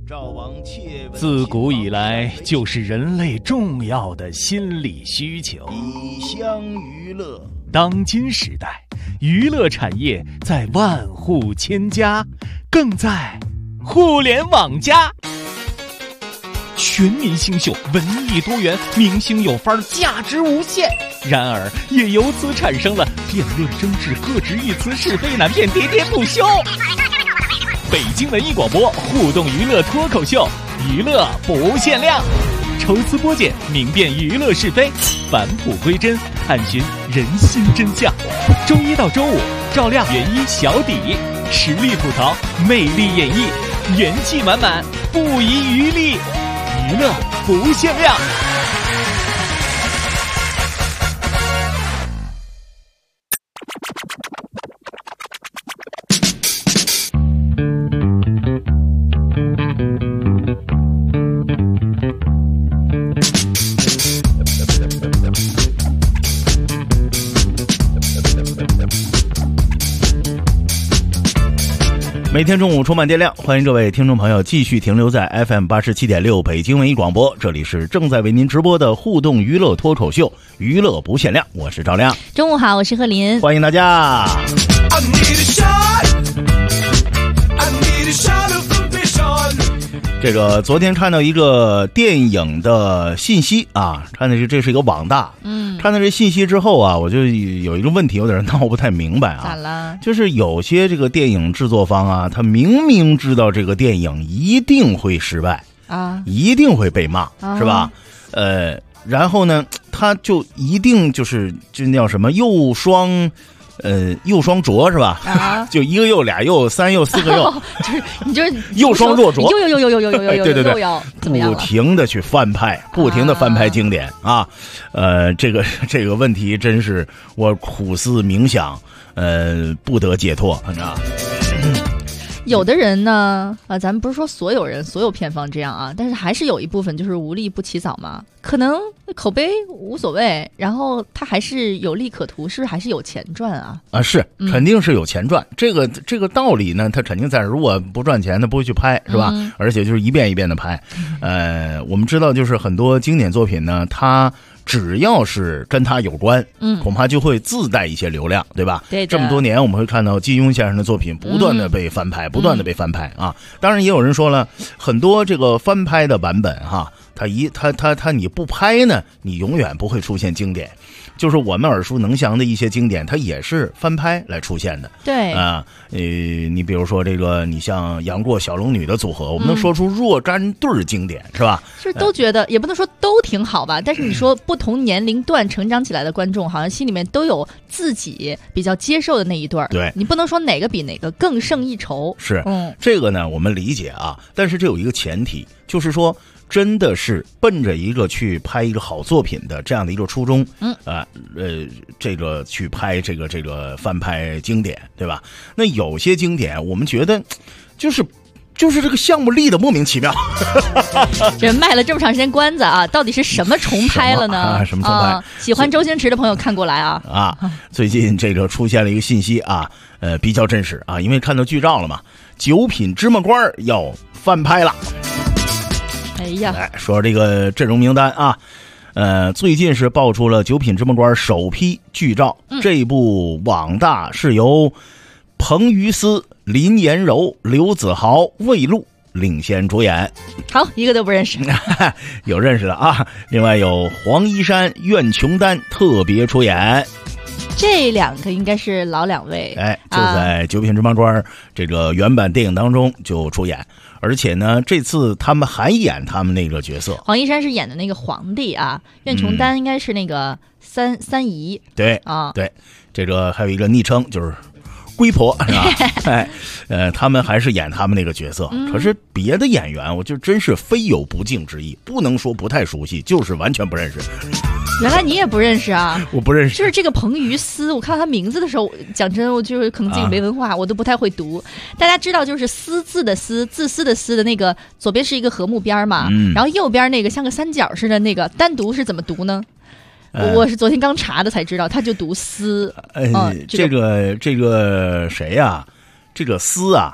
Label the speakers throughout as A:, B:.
A: 自古以来就是人类重要的心理需求。
B: 以乡娱乐。
A: 当今时代，娱乐产业在万户千家，更在互联网加。全民星秀，文艺多元，明星有范儿，价值无限。然而，也由此产生了辩论争执、各执一词、是非难辨，喋喋不休。北京文艺广播互动娱乐脱口秀，娱乐不限量，抽丝剥茧，明辨娱乐是非，返璞归真，探寻人心真相。周一到周五，照亮原一小底，实力吐槽，魅力演绎，元气满满，不遗余力，娱乐不限量。
B: 每天中午充满电量，欢迎各位听众朋友继续停留在 FM87.6 北京文艺广播，这里是正在为您直播的互动娱乐脱口秀，娱乐不限量，我是赵亮。
C: 中午好，我是贺林，
B: 欢迎大家。这个昨天看到一个电影的信息啊，看的是这是一个网大，看到这信息之后啊，我就有一个问题有点闹不太明白啊。
C: 咋了？
B: 就是有些这个电影制作方啊，他明明知道这个电影一定会失败啊，一定会被骂，是吧？然后呢，他就一定就那叫什么又双卓是吧？啊，就一个又俩又三又四个又，
C: 就是你就是
B: 又双若卓，
C: 又
B: 对对对，
C: 不
B: 停的去翻拍，不停的翻拍经典啊。这个问题真是我苦思冥想，不得解脱，你知道。
C: 有的人呢，咱们不是说所有人、所有片方这样啊，但是还是有一部分就是无利不起早嘛，可能口碑无所谓，然后他还是有利可图，是不是还是有钱赚啊？啊，
B: 是，肯定是有钱赚。这个道理呢，他肯定在，如果不赚钱，他不会去拍，是吧？而且就是一遍一遍的拍。我们知道，就是很多经典作品呢，它只要是跟他有关，恐怕就会自带一些流量，对吧？对。这么多年，我们会看到金庸先生的作品不断的被翻拍，不断的被翻拍啊。当然，也有人说了，很多这个翻拍的版本哈，他你不拍呢，你永远不会出现经典。就是我们耳熟能详的一些经典，它也是翻拍来出现的。对啊，你比如说这个，你像杨过小龙女的组合，我们能说出若干对经典，是吧？
C: 就是都觉得，也不能说都挺好吧，但是你说不同年龄段成长起来的观众，好像心里面都有自己比较接受的那一对。对，你不能说哪个比哪个更胜一筹。是，
B: 这个呢，我们理解啊，但是这有一个前提，就是说。真的是奔着一个去拍一个好作品的这样的一个初衷，这个去拍这个翻拍经典，对吧？那有些经典，我们觉得就是这个项目立的莫名其妙。
C: 这卖了这么长时间关子啊，到底是什么重拍了呢？
B: 什么重拍？
C: 喜欢周星驰的朋友看过来啊！
B: 最近这个出现了一个信息啊，比较真实啊，因为看到剧照了嘛，《九品芝麻官》要翻拍了。
C: 哎呀，
B: 说这个阵容名单啊，最近是爆出了《九品芝麻官》首批剧照，这一部网大是由彭于私、林妍柔、刘子豪、魏露领衔主演。
C: 好，一个都不认识。
B: 有认识的啊，另外有黄一山、苑琼丹特别出演。
C: 这两个应该是老两位，
B: 就在《九品芝麻官》这个原版电影当中就出演，而且呢，这次他们还演他们那个角色。
C: 黄一山是演的那个皇帝啊，苑琼丹应该是那个三姨。
B: 对啊，对，这个还有一个昵称就是龟婆，是吧？他们还是演他们那个角色，可是别的演员，我就真是非有不敬之意，不能说不太熟悉，就是完全不认识。
C: 原来你也不认识啊？
B: 我不认识。
C: 就是这个彭于私，我看到他名字的时候，讲真，我就是可能自己没文化，我都不太会读。大家知道，就是私字的私，自私的私的那个左边是一个禾木边嘛，然后右边那个像个三角似的那个单独是怎么读呢？我是昨天刚查的才知道，他就读私。
B: 这个谁呀？这个私啊，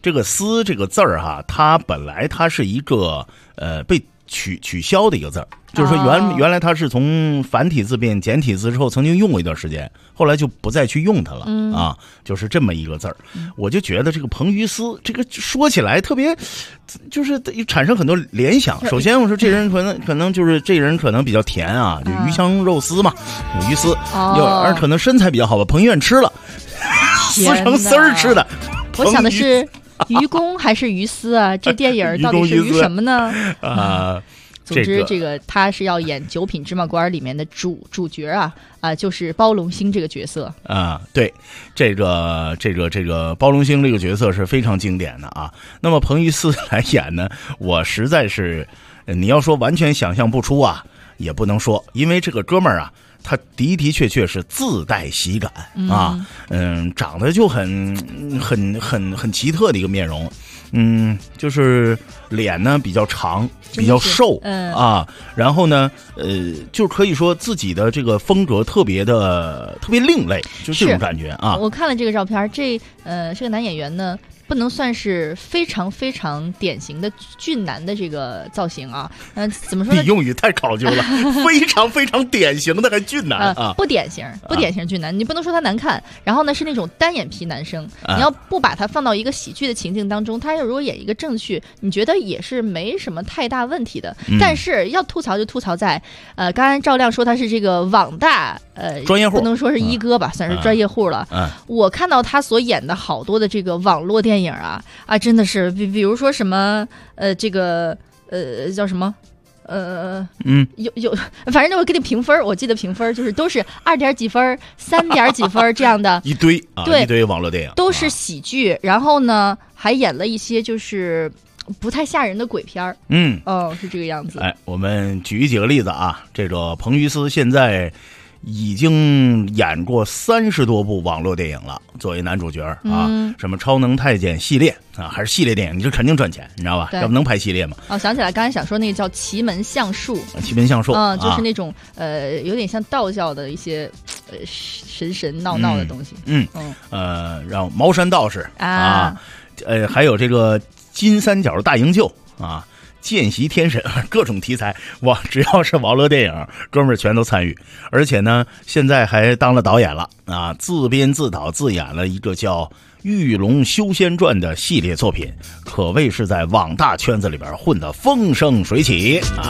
B: 这个丝这个字儿哈，它本来它是一个被取消的一个字儿，就是说原来它是从繁体字变简体字之后曾经用过一段时间，后来就不再去用它了啊，就是这么一个字儿。我就觉得这个彭于私这个说起来特别，就是产生很多联想。首先我说这人可能就是这人可能比较甜啊，就鱼香肉丝嘛，鱼丝，而可能身材比较好吧，彭于晏吃了，撕成丝儿吃的。
C: 我想的是。愚公还是于私啊？这电影到底是于什么呢？总之，这个他是要演《九品芝麻官》里面的主角啊，就是包龙星这个角色
B: 啊。对，这个包龙星这个角色是非常经典的啊。那么彭于私来演呢，我实在是你要说完全想象不出啊，也不能说，因为这个哥们儿啊。他的确是自带喜感啊，长得就很奇特的一个面容，就是脸呢比较长，比较瘦啊，然后呢，就可以说自己的这个风格特别另类，就这种感觉啊。
C: 我看了这个照片，这个男演员呢。不能算是非常非常典型的俊男的这个造型啊，怎么说呢？
B: 比用语太考究了，非常非常典型的还俊男啊，
C: 不典型俊男，你不能说他难看。然后呢，是那种单眼皮男生，你要不把他放到一个喜剧的情境当中，他如果演一个正剧，你觉得也是没什么太大问题的。但是要吐槽就吐槽在，刚才赵亮说他是这个网大
B: 专业户，
C: 不能说是一哥吧，算是专业户了。我看到他所演的好多的这个网络电影啊，真的是比如说什么这个叫什么有，反正就会给你评分，我记得评分就是都是2点几分、3点几分这样的
B: 一堆啊，
C: 对，
B: 一堆网络电影
C: 都是喜剧，然后呢还演了一些就是不太吓人的鬼片儿，是这个样子。
B: 我们举几个例子啊，这个彭于私现在已经演过30多部网络电影了，作为男主角啊，什么超能太监系列啊，还是系列电影，你这肯定赚钱，你知道吧？要不能拍系列嘛？
C: 想起来，刚才想说那个叫奇门相术，就是那种有点像道教的一些神闹的东西。
B: 然后茅山道士啊，还有这个金三角大营救啊。见习天神，各种题材，只要是网络电影，哥们儿全都参与，而且呢，现在还当了导演了啊，自编自导自演了一个叫《玉龙修仙传》的系列作品，可谓是在网大圈子里边混得风生水起啊。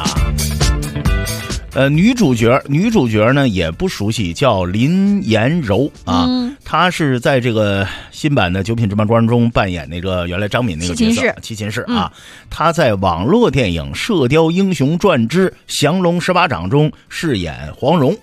B: 女主角呢也不熟悉，叫林妍柔啊，她是在这个新版的《九品芝麻官》中扮演那个原来张敏那个角色七擒士啊。她在网络电影《射雕英雄传之降龙18掌》中饰演黄蓉。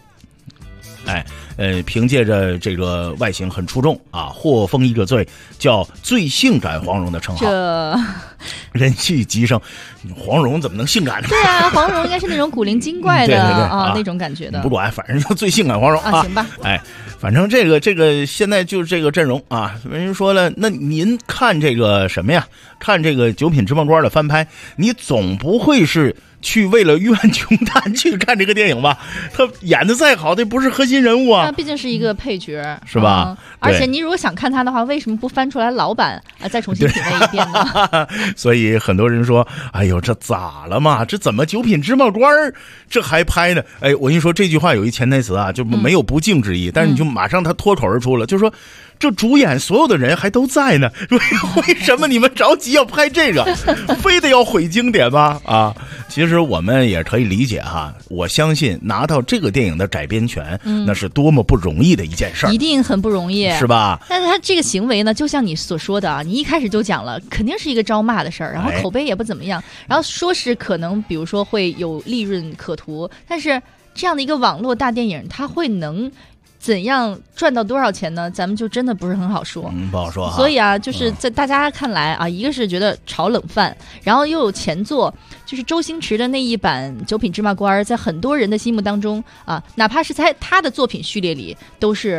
B: 凭借着这个外形很出众啊，获封一个叫最性感黄蓉的称号，人气急升。黄蓉怎么能性感呢？
C: 对啊，黄蓉应该是那种古灵精怪的那种感觉的。
B: 不管，反正就最性感黄蓉
C: 啊，行吧。
B: 反正这个现在就是这个阵容啊。人说了，那您看这个什么呀？看这个《九品芝麻官》的翻拍，你总不会是去为了冤穷探去看这个电影吧？他演的再好，这不是核心人物啊。
C: 那毕竟是一个配角，
B: 是吧？
C: 而且你如果想看他的话，为什么不翻出来老版再重新品味一遍呢？
B: 所以很多人说，哎呦，这咋了嘛？这怎么九品芝麻官这还拍呢？我跟你说这句话有一潜台词啊，就没有不敬之意，但是你就马上他脱口而出了，就说这主演所有的人还都在呢，为什么你们着急要拍这个，非得要毁经典吗？啊，其实我们也可以理解哈，我相信拿到这个电影的改编权，那是多么不容易的一件事儿，
C: 一定很不容易，
B: 是吧？
C: 但是他这个行为呢，就像你所说的啊，你一开始就讲了，肯定是一个招骂的事儿，然后口碑也不怎么样，然后说是可能比如说会有利润可图，但是这样的一个网络大电影，它会能怎样赚到多少钱呢？咱们就真的不是很好说，
B: 不好说哈。
C: 所以啊，就是在大家看来啊，一个是觉得炒冷饭，然后又有前作，就是周星驰的那一版《九品芝麻官》，在很多人的心目当中啊，哪怕是在他的作品序列里，都是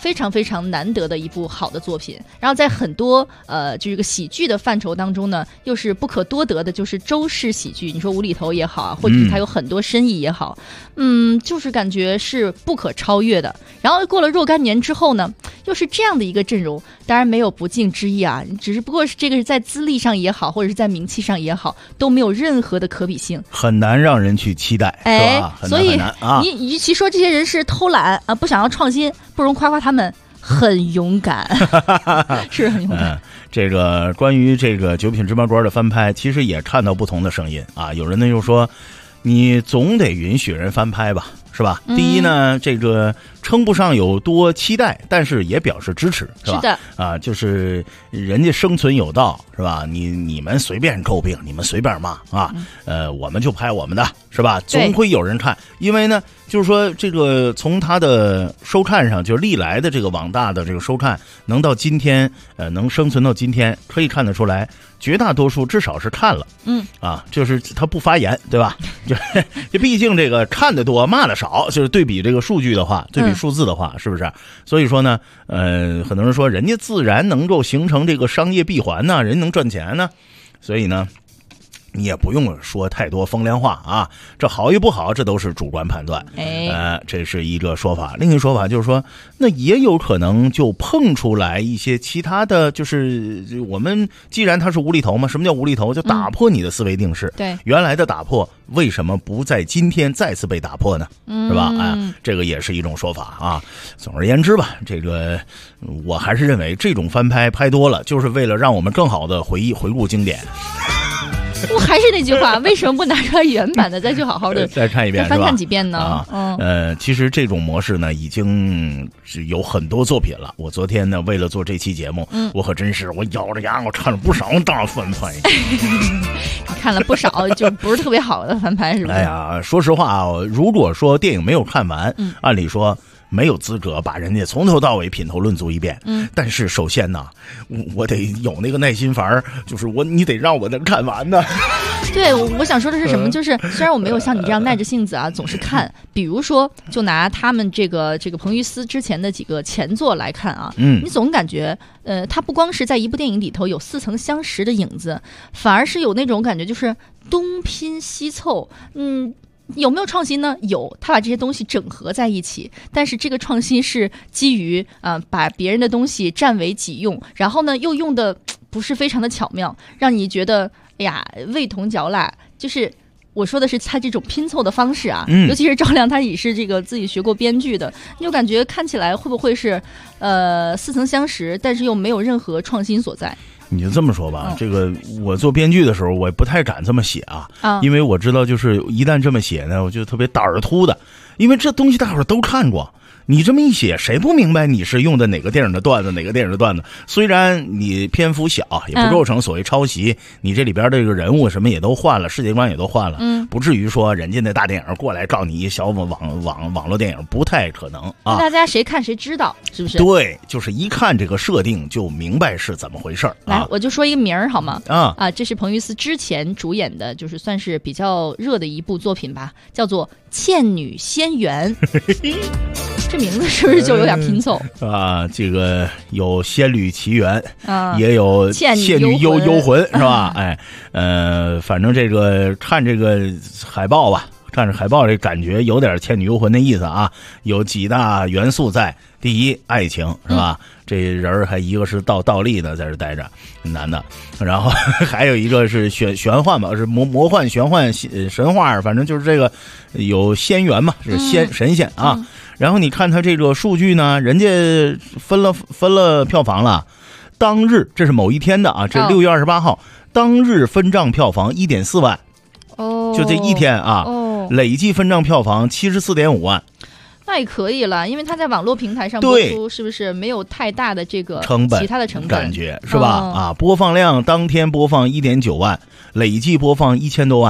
C: 非常非常难得的一部好的作品。然后在很多这个喜剧的范畴当中呢，又是不可多得的，就是周氏喜剧。你说无厘头也好啊，或者是它有很多深意也好，就是感觉是不可超越的。然后过了若干年之后呢，又是这样的一个阵容，当然没有不敬之意啊，只不过是这个是在资历上也好，或者是在名气上也好，都没有任何的可比性，
B: 很难让人去期待，是吧？
C: 所以
B: 你
C: 与其说这些人是偷懒啊，不想要创新，不如夸夸他们很勇敢，是很勇敢。
B: 这个关于这个九品芝麻官的翻拍，其实也看到不同的声音啊。有人呢又说，你总得允许人翻拍吧，是吧？第一呢，这个称不上有多期待，但是也表示支持，是吧？
C: 是的
B: 啊，就是人家生存有道，是吧？你们随便诟病，你们随便骂啊，我们就拍我们的，是吧？总会有人看，因为呢，就是说这个从他的收看上，就是历来的这个网大的这个收看，能到今天，能生存到今天，可以看得出来，绝大多数至少是看了，就是他不发言，对吧？就毕竟这个看得多，骂的少，就是对比这个数据的话，对比数字的话，是不是？所以说呢，很多人说人家自然能够形成这个商业闭环呢，人能赚钱呢，所以呢，你也不用说太多风凉话啊，这好与不好，这都是主观判断。这是一个说法。另一个说法就是说，那也有可能就碰出来一些其他的，就是我们既然它是无厘头嘛，什么叫无厘头？就打破你的思维定式。
C: 对，
B: 原来的打破为什么不在今天再次被打破呢？是吧？这个也是一种说法啊。总而言之吧，这个我还是认为这种翻拍拍多了，就是为了让我们更好的回顾经典。
C: 我还是那句话，为什么不拿出来原版的再去好好的
B: 再看一遍，
C: 再翻看几遍呢？
B: 其实这种模式呢，已经有很多作品了。我昨天呢，为了做这期节目，我可真是我咬着牙，我看了不少大翻拍。
C: 看了不少，就不是特别好的翻拍，是吧？
B: 哎呀，说实话啊，如果说电影没有看完，按理说没有资格把人家从头到尾品头论足一遍。但是首先呢，我得有那个耐心法儿，就是你得让我能看完呢。
C: 对，我想说的是什么？就是虽然我没有像你这样耐着性子啊，总是看，比如说，就拿他们这个彭于晏之前的几个前作来看啊，你总感觉，他不光是在一部电影里头有似曾相识的影子，反而是有那种感觉，就是东拼西凑，有没有创新呢？有，他把这些东西整合在一起，但是这个创新是基于把别人的东西占为己用，然后呢又用的不是非常的巧妙，让你觉得哎呀味同嚼蜡。就是我说的是他这种拼凑的方式啊，尤其是赵亮他也是这个自己学过编剧的，你就感觉看起来会不会是似曾相识，但是又没有任何创新所在。
B: 你就这么说吧，这个我做编剧的时候，我也不太敢这么写啊，因为我知道就是一旦这么写呢，我就特别胆儿突的，因为这东西大伙儿都看过。你这么一写，谁不明白你是用的哪个电影的段子，哪个电影的段子？虽然你篇幅小，也不构成所谓抄袭，你这里边这个人物什么也都换了，世界观也都换了，不至于说人家那大电影过来告你一小网络电影，不太可能啊。
C: 大家谁看谁知道，是不是？
B: 对，就是一看这个设定就明白是怎么回事。
C: 来，我就说一个名儿好吗？这是彭于晏之前主演的，就是算是比较热的一部作品吧，叫做《倩女仙缘》。这名字是不是就有点拼凑
B: 啊？这个有仙侣奇缘也有倩女幽魂是吧？反正这个看这个海报吧，看着海报这感觉有点倩女幽魂的意思啊，有几大元素在。第一，爱情是吧？这人还一个是倒立的在这待着，男的，然后还有一个是玄幻吧，是魔幻玄幻神话，反正就是这个有仙缘嘛，是神仙啊。然后你看他这个数据呢，人家分了票房了，当日这是某一天的啊，这6月28号当日分账票房1.4万，就这一天啊，累计分账票房74.5万。
C: 那也可以了，因为他在网络平台上播出，是不是没有太大的这个其他的成本
B: 感觉是吧？播放量当天播放1.9万，累计播放1000多万。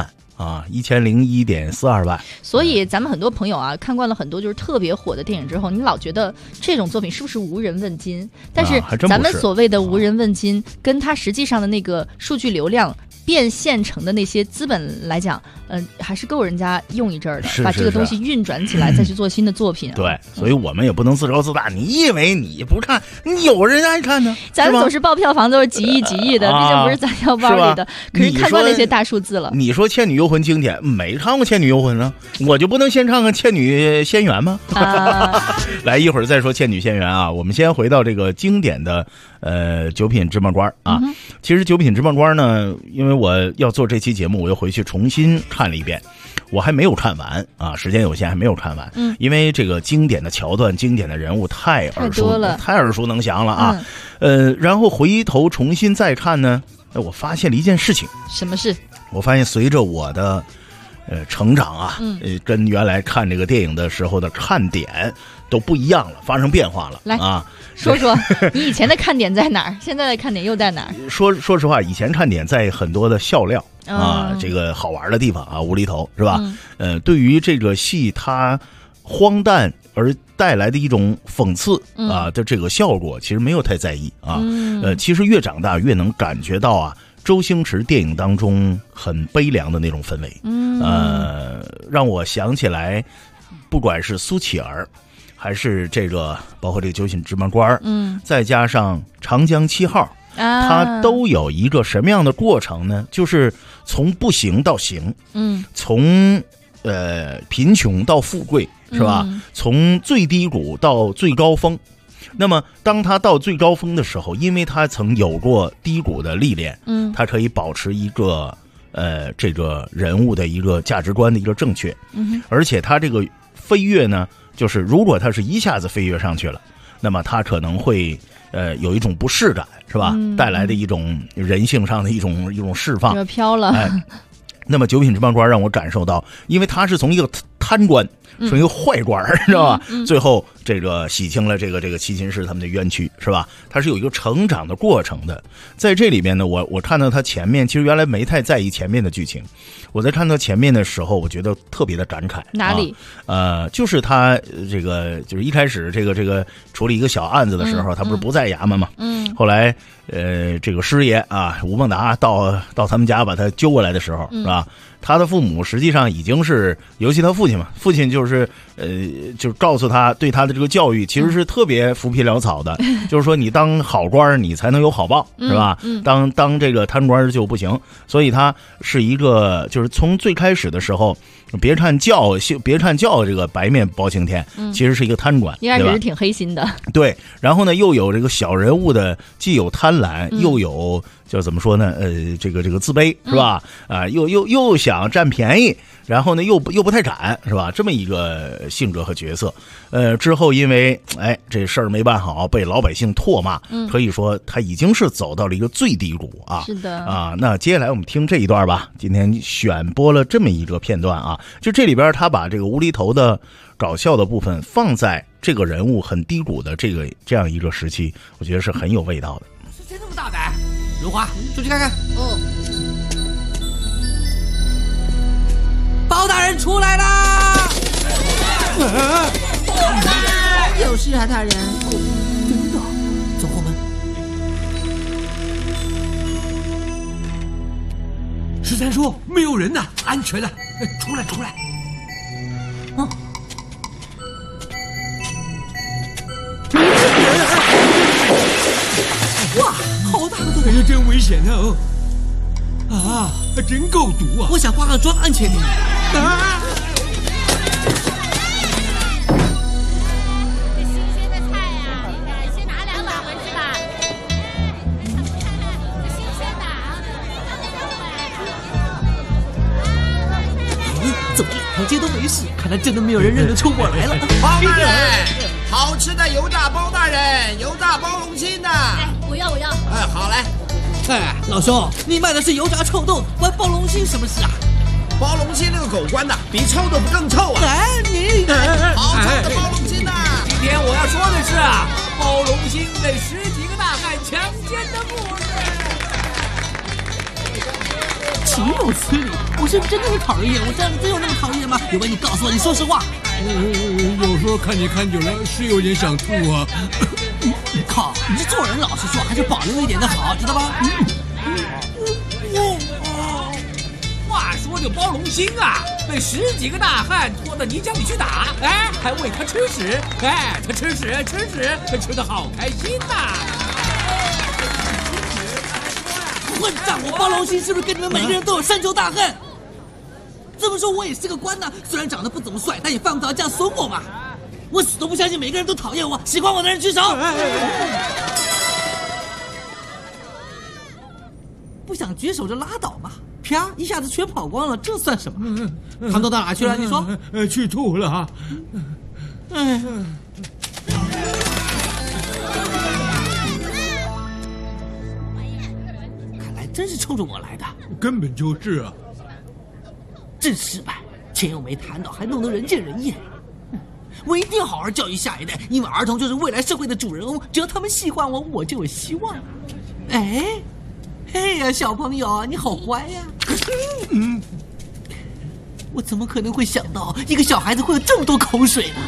B: 啊，1001.42万。
C: 所以咱们很多朋友啊，看惯了很多就是特别火的电影之后，你老觉得这种作品是不是无人问津？但是咱们所谓的无人问津，跟它实际上的那个数据流量变现成的那些资本来讲，还是够人家用一阵儿的，把这个东西运转起来，再去做新的作品、啊。
B: 对，所以我们也不能自高自大。你以为你不看，你有人爱看呢？
C: 咱们总是报票房都是几亿几亿的，毕竟不是咱腰包里的。可是看惯那些大数字了。
B: 你说《倩女幽魂》经典，没看过《倩女幽魂》呢，我就不能先唱看《倩女仙缘》吗？来，一会儿再说《倩女仙缘》啊。我们先回到这个经典的九品芝麻官啊。其实九品芝麻官呢，因为我要做这期节目，我又回去重新看了一遍。我还没有看完啊，时间有限，还没有看完。因为这个经典的桥段、经典的人物太耳熟能详了啊。然后回头重新再看呢，我发现了一件事情。什么事？我发现随着我的成长啊，跟原来看这个电影的时候的看点都不一样了，发生变化了。来啊，
C: 说说你以前的看点在哪儿？现在的看点又在哪儿？
B: 说实话，以前看点在很多的笑料。这个好玩的地方啊，无厘头是吧？对于这个戏它荒诞而带来的一种讽刺啊的这个效果，其实没有太在意啊。其实越长大越能感觉到啊，周星驰电影当中很悲凉的那种氛围。让我想起来，不管是苏乞儿，还是这个包括这个九品芝麻官，再加上长江7号。它都有一个什么样的过程呢？就是从不行到行，从贫穷到富贵，是吧？从最低谷到最高峰。那么当他到最高峰的时候，因为他曾有过低谷的历练，他可以保持一个这个人物的一个价值观的一个正确，而且他这个飞跃呢，就是如果他是一下子飞跃上去了，那么他可能会有一种不适感，是吧？带来的一种人性上的一种释放，
C: 飘了。
B: 那么九品芝麻官让我感受到，因为他是从一个贪官，从一个坏官，知道吧？最后这个洗清了这个齐秦氏他们的冤屈，是吧？他是有一个成长的过程的。在这里面呢，我看到他前面，其实原来没太在意前面的剧情。我在看到前面的时候，我觉得特别的感慨。
C: 哪里？
B: 就是他这个就是一开始这个处理一个小案子的时候，他不是不在衙门吗？后来这个师爷啊，吴孟达到他们家把他揪过来的时候，是吧？他的父母实际上已经是，尤其他父亲嘛，父亲就是就是告诉他，对他的这个教育其实是特别浮皮潦草的，就是说你当好官你才能有好报，是吧？当这个贪官就不行，所以他是一个就是从最开始的时候，别看教这个白面包青天，其实是一个贪官，
C: 一开始是挺黑心的。
B: 对，然后呢又有这个小人物的，既有贪婪，又有叫怎么说呢？这个自卑，是吧？又想占便宜，然后呢又不太敢，是吧？这么一个性格和角色。之后因为这事儿没办好，被老百姓唾骂，可以说他已经是走到了一个最低谷啊。
C: 是的
B: 啊，那接下来我们听这一段吧。今天选播了这么一个片段啊，就这里边他把这个无厘头的搞笑的部分放在这个人物很低谷的这样一个时期，我觉得是很有味道的。
D: 是谁这么大胆？如花，出去看看。包大人出来啦！
E: 有事啊，大人。
D: 真的？走后门。13叔，没有人呐，安全了。出来。哇，好大个洞！哎呀，真危险啊！啊，真够毒啊！我想化个妆安全点。啊！
E: 这新鲜的菜呀，先拿2碗回去吧。这新鲜的啊！
D: 怎么2条街都没事？看来真的没有人认得出我来了。
F: 包大人，好吃的油炸包大人，油炸包龙心的。
E: 我要。
F: 好嘞。
D: 老兄，你卖的是油炸臭豆腐，关包龙心什么事啊？
F: 包龙心那个狗官呐，比臭豆腐更臭啊！
D: 你
F: 好臭的包龙心呐！
D: 今天我要说的是包龙心被10几个大汉强奸的故事。 岂有此理！我是不是真的很讨人厌？我这样真有那么讨人厌吗？有没你告诉我，你说实话。
F: 有时候看你看久了，是有点想吐啊。
D: 靠，你这做人老实说还是保留一点的好，知道吧？
F: 话说这包龙星啊，被10几个大汉拖到泥浆里去打，哎，还喂他吃屎，哎，他吃屎，他吃得好开心呐！
D: 混账！我包龙星是不是跟你们每个人都有深仇大恨？这么说我也是个官呢，虽然长得不怎么帅，但也犯不着这样损我嘛。我死都不相信每个人都讨厌我，喜欢我的人举手。不想举手就拉倒嘛，啪一下子全跑光了，这算什么？他们都到哪去了？你说？
F: 去吐了。
D: 看来真是冲着我来的。
F: 根本就是啊。
D: 真失败，钱又没谈到，还弄得人见人厌。我一定要好好教育下一代，因为儿童就是未来社会的主人翁，只要他们喜欢我，我就有希望。哎呀，小朋友，你好乖呀！我怎么可能会想到一个小孩子会有这么多口水呢？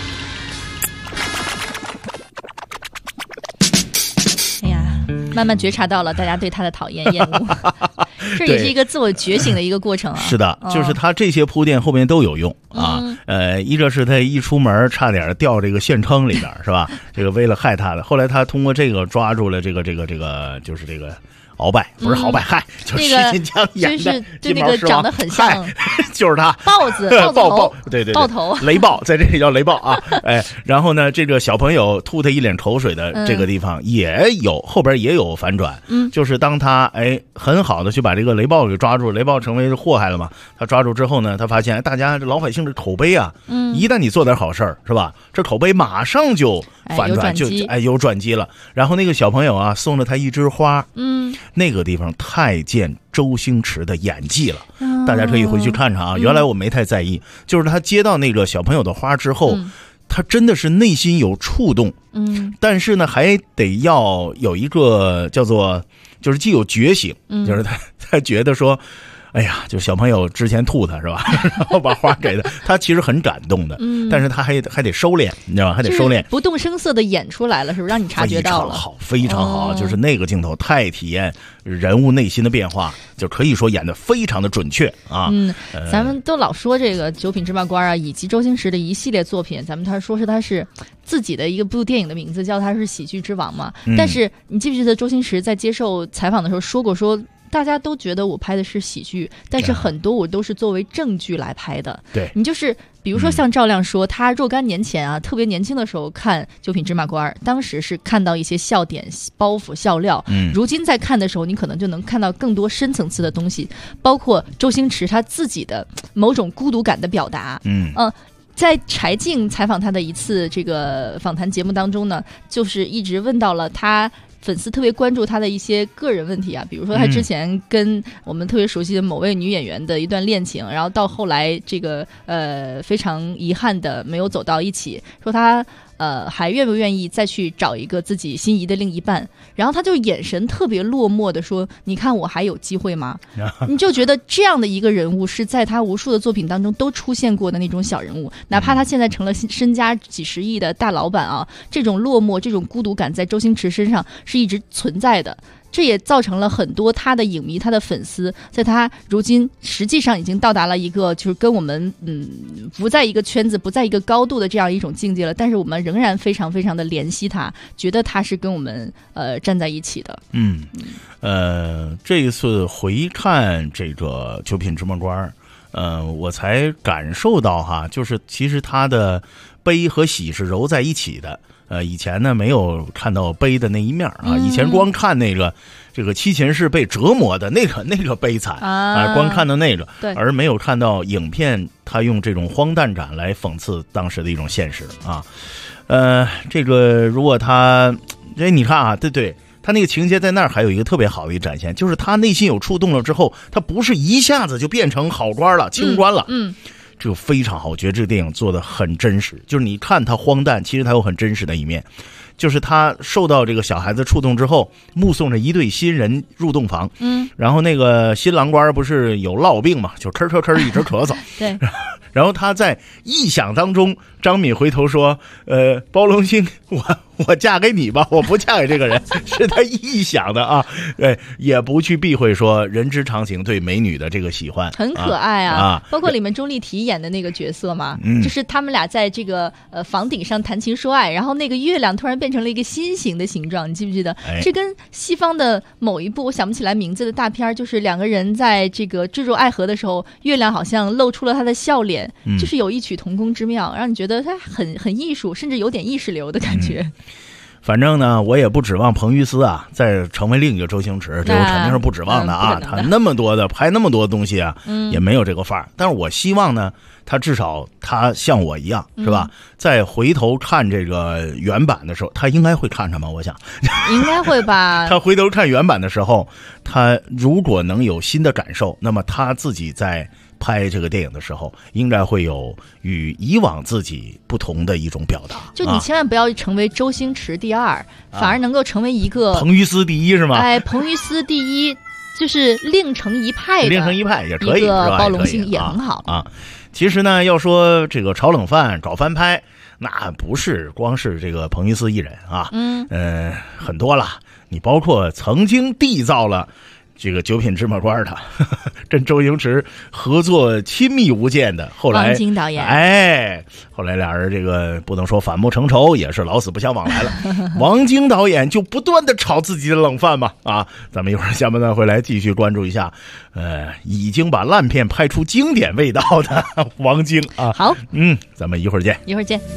C: 哎呀，慢慢觉察到了大家对他的讨厌厌恶。这也是一个自我觉醒的一个过程啊。
B: 是的，就是他这些铺垫后面都有用啊。一个是他一出门差点掉这个县城里边，是吧？这个为了害他的，后来他通过这个抓住了这个就是这个。鳌拜不是鳌拜，嗨，就是石金江演的
C: 就那个长得很像，
B: 就是他
C: 豹子
B: 豹，对，
C: 豹头
B: 雷暴，在这里叫雷暴啊，哎，然后呢，这个小朋友吐他一脸口水的这个地方也有后边也有反转，就是当他很好的去把这个雷暴给抓住，雷暴成为祸害了嘛，他抓住之后呢，他发现大家老百姓的口碑啊，一旦你做点好事儿是吧，这口碑马上就反转，有转机了，然后那个小朋友啊送了他一枝花，那个地方太见周星驰的演技了，大家可以回去看看啊。原来我没太在意，就是他接到那个小朋友的花之后，他真的是内心有触动，但是呢，还得要有一个叫做，就是既有觉醒，就是他觉得说。哎呀，就小朋友之前吐他是吧，然后把花给他，他其实很感动的，但是他还得收敛，你知道吗？还得收敛，
C: 不动声色的演出来了，是不是让你察觉到了？
B: 非常好，就是那个镜头太体验人物内心的变化，就可以说演得非常的准确啊。
C: 咱们都老说这个《九品芝麻官》啊，以及周星驰的一系列作品，咱们他是自己的一个部电影的名字，叫他是喜剧之王嘛。但是你记不记得周星驰在接受采访的时候说过说。大家都觉得我拍的是喜剧，但是很多我都是作为正剧来拍的。
B: 对，
C: 你就是比如说像赵亮说，他若干年前啊，特别年轻的时候看《九品芝麻官》，当时是看到一些笑点、包袱、笑料。如今在看的时候，你可能就能看到更多深层次的东西，包括周星驰他自己的某种孤独感的表达。在柴静采访他的一次这个访谈节目当中呢，就是一直问到了他。粉丝特别关注他的一些个人问题啊，比如说他之前跟我们特别熟悉的某位女演员的一段恋情，然后到后来这个非常遗憾的没有走到一起，说他还愿不愿意再去找一个自己心仪的另一半，然后他就眼神特别落寞的说，你看我还有机会吗？你就觉得这样的一个人物是在他无数的作品当中都出现过的那种小人物，哪怕他现在成了身家几十亿的大老板啊，这种落寞这种孤独感在周星驰身上是一直存在的，这也造成了很多他的影迷他的粉丝在他如今实际上已经到达了一个就是跟我们不在一个圈子不在一个高度的这样一种境界了，但是我们仍然非常非常的怜惜他，觉得他是跟我们站在一起的。
B: 这一次回看这个九品芝麻官我才感受到哈，就是其实他的悲和喜是揉在一起的。以前呢没有看到悲的那一面啊，以前光看这个七秦氏被折磨的那个悲惨光看到那个，而没有看到影片他用这种荒诞感来讽刺当时的一种现实啊。这个如果他你看啊，对。他那个情节在那儿还有一个特别好的一个展现，就是他内心有触动了之后，他不是一下子就变成好官了、清官了。 这个非常好，我觉得这个电影做的很真实，就是你看它荒诞，其实它有很真实的一面。就是他受到这个小孩子触动之后，目送着一对新人入洞房，然后那个新郎官不是有烙病嘛，就咳一直咳嗽，
C: 对，
B: 然后他在臆想当中，张敏回头说，包龙星，我嫁给你吧，我不嫁给这个人，是他臆想的啊，对，也不去避讳说人之常情对美女的这个喜欢，
C: 很可爱啊，包括里面钟丽缇演的那个角色嘛，就是他们俩在这个房顶上谈情说爱，然后那个月亮突然变成了一个心形的形状，你记不记得？这跟西方的某一部我想不起来名字的大片，就是两个人在这个坠入爱河的时候，月亮好像露出了他的笑脸，就是有异曲同工之妙，让你觉得他很艺术，甚至有点意识流的感觉。
B: 反正呢，我也不指望彭于晏啊再成为另一个周星驰，这我肯定是不指望的啊。他那么多的拍那么多东西啊，也没有这个范儿。但是我希望呢，他至少他像我一样，是吧？再回头看这个原版的时候，他应该会看上吗？我想
C: 应该会吧。
B: 他回头看原版的时候，他如果能有新的感受，那么他自己在拍这个电影的时候，应该会有与以往自己不同的一种表达。
C: 就你千万不要成为周星驰第二，反而能够成为一个
B: 彭于晏第一，是吗？
C: 哎，彭于晏第一，就是另成一派的，
B: 另成一派也可以，
C: 一个包龙星也很好
B: 啊。其实呢，要说这个炒冷饭找翻拍，那不是光是这个彭于晏一人啊，很多了。你包括曾经缔造了这个九品芝麻官的跟周星驰合作亲密无间的，后来
C: 王晶导演，
B: 后来俩人这个不能说反目成仇，也是老死不相往来了。王晶导演就不断的炒自己的冷饭嘛，啊，咱们一会儿下半段回来继续关注一下，已经把烂片拍出经典味道的王晶啊。
C: 好，
B: 咱们一会儿见，
C: 一会儿见。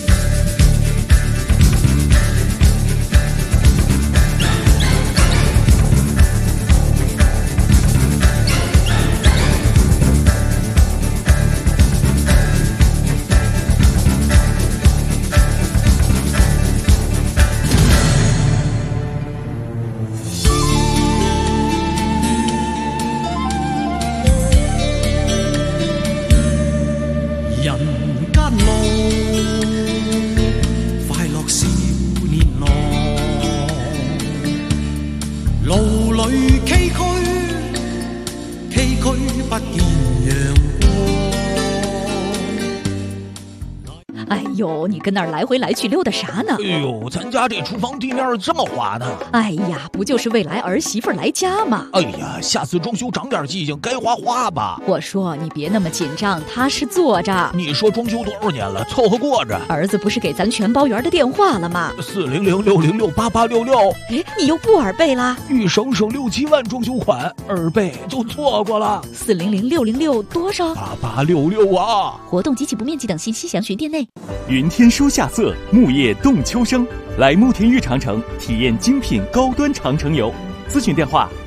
C: 哎呦，你跟那儿来回来去溜达啥呢？
A: 哎呦，咱家这厨房地面这么滑呢。
C: 哎呀，不就是未来儿媳妇来家吗？
A: 哎呀，下次装修长点记性，该花花吧。
C: 我说你别那么紧张，他是坐着。
A: 你说装修多少年了，凑合过着。
C: 儿子不是给咱全包圆的电话了吗
A: ？400-606-8866。
C: 哎，你又不耳背啦？
A: 欲省省6-7万装修款，耳背就错过了。
C: 400-606多少
A: ？8866啊！
C: 活动及其不面积等信息详询店内。
G: 云天书夏色，木叶动秋生，来慕田峪长城体验精品高端长城游。咨询电话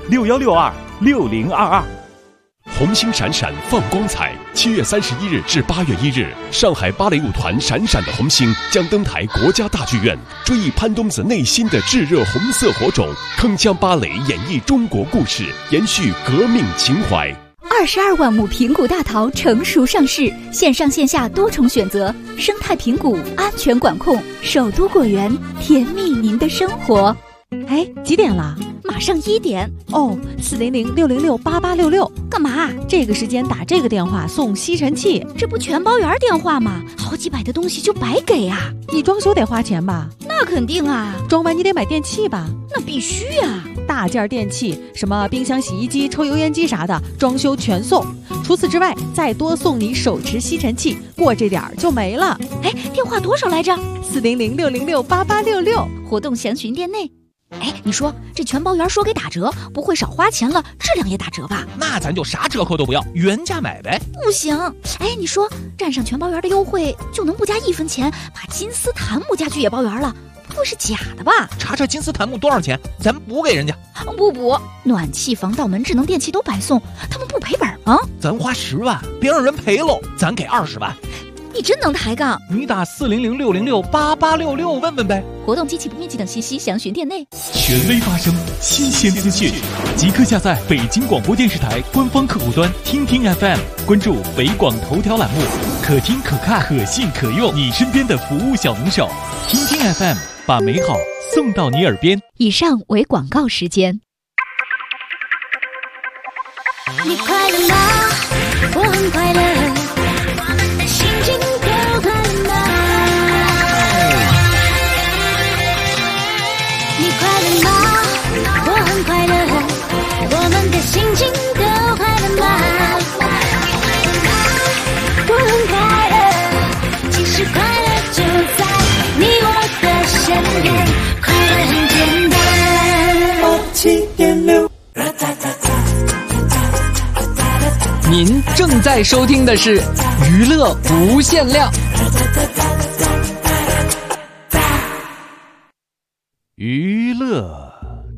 G: 6162-6022。
H: 红星闪闪放光彩，7月31日至8月1日，上海芭蕾舞团闪闪的红星将登台国家大剧院，追忆潘冬子内心的炙热红色火种，铿锵芭蕾演绎中国故事，延续革命情怀。
I: 22万亩平谷大桃成熟上市，线上线下多重选择，生态平谷，安全管控，首都果园，甜蜜您的生活。
J: 哎，几点了？
I: 马上1点。
J: 哦，400-606-8866。
I: 干嘛？
J: 这个时间打这个电话送吸尘器，
I: 这不全包圆电话吗？好几百的东西就白给啊！
J: 你装修得花钱吧？
I: 那肯定啊。
J: 装完你得买电器吧？
I: 那必须啊。
J: 大件电器，什么冰箱、洗衣机、抽油烟机啥的，装修全送。除此之外，再多送你手持吸尘器，过这点儿就没了。
I: 哎，电话多少来着
J: ？400-606-8866。
I: 活动详询店内。哎，你说这全包圆说给打折，不会少花钱了，质量也打折吧？
A: 那咱就啥折扣都不要，原价买呗。
I: 不行，哎，你说占上全包圆的优惠，就能不加1分钱把金丝檀木家具也包圆了？不会是假的吧？
A: 查查金丝檀木多少钱，咱补给人家。
I: 不补，暖气、防盗门、智能电器都白送，他们不赔本吗？
A: 咱花10万，别让人赔喽，咱给20万。
I: 你真能抬杠！
A: 你打400-606-8866问问呗。
I: 活动及其不面积等信息详询店内。
A: 权威发声，新鲜资讯，即刻下载北京广播电视台官方客户端听听 FM， 关注北广头条栏目，可听可看可信可用，你身边的服务小能手。听听 FM， 把美好送到你耳边。
I: 以上为广告时间。
E: 你快乐吗？我很快乐，心情都快乐吗？你快乐吗？我很快乐，我们的心情都快乐吗？我很快乐，其实快乐就在你我的身边，快乐很简单。7.6
K: 您正在收听的是娱乐无限量。
A: 娱乐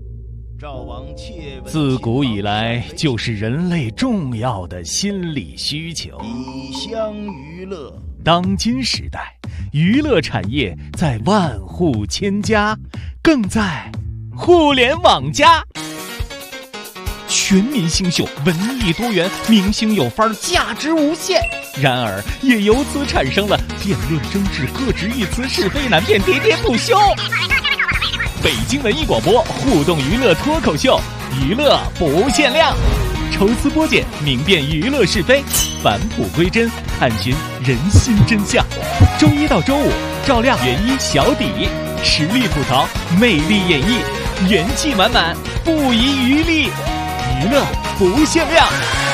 A: 自古以来就是人类重要的心理需求。
B: 以相娱乐，
A: 当今时代，娱乐产业在万户千家，更在互联网加。全民星秀，文艺多元，明星有范儿，价值无限。然而，也由此产生了辩论争执、各执一词、是非难辨、喋喋不休。北京文艺广播互动娱乐脱口秀，娱乐不限量，抽丝剥茧，明辨娱乐是非，返璞归真，探寻人心真相。周一到周五，照亮原一小底，实力吐槽，魅力演绎，元气满满，不遗余力。娱乐不限量。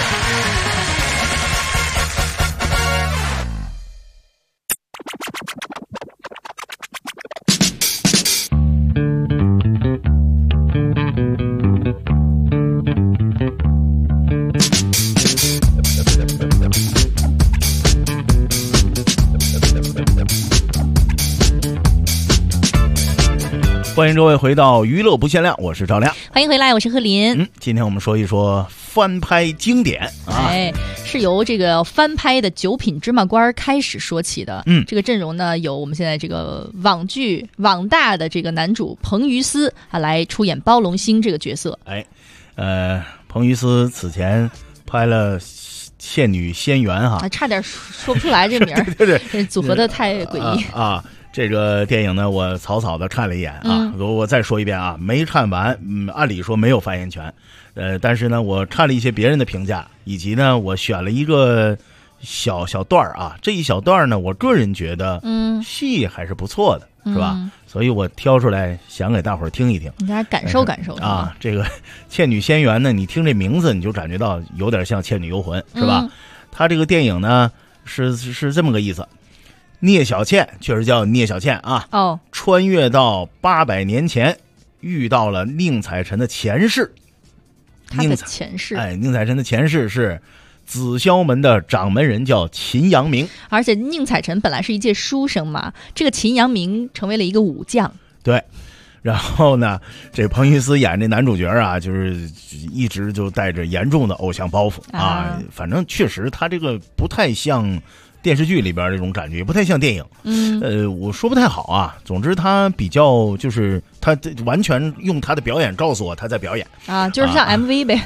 B: 欢迎各位回到娱乐不限量，我是赵亮。
C: 欢迎回来，我是贺林。
B: 今天我们说一说翻拍经典啊，
C: 是由这个翻拍的《九品芝麻官》开始说起的。这个阵容呢，有我们现在这个网大的这个男主彭于晏啊，来出演包龙星这个角色。
B: 彭于晏此前拍了《倩女仙缘》哈，
C: 差点说不出来这名儿，
B: 对，
C: 组合的太诡异
B: 啊。这个电影呢，我草草的看了一眼啊，我再说一遍啊，没看完，按理说没有发言权，但是呢，我看了一些别人的评价，以及呢，我选了一个小段啊，这一小段呢，我个人觉得，戏还是不错的，是吧？所以我挑出来想给大伙儿听一听，
C: 大家感受感受
B: 啊。这个《倩女仙缘》呢，你听这名字你就感觉到有点像《倩女幽魂》，是吧？它这个电影呢是这么个意思。聂小倩确实叫聂小倩啊，穿越到800年前，遇到了宁采臣的前世。
C: 他的前世，
B: 宁采臣的前世是紫霄门的掌门人，叫秦阳明。
C: 而且宁采臣本来是一介书生嘛，这个秦阳明成为了一个武将。
B: 对，然后呢，这彭于晏演这男主角啊，就是一直就带着严重的偶像包袱啊。反正确实他这个不太像电视剧里边这种感觉，也不太像电影。我说不太好啊。总之他比较就是他完全用他的表演告诉我他在表演
C: 啊，就是像 MV 呗。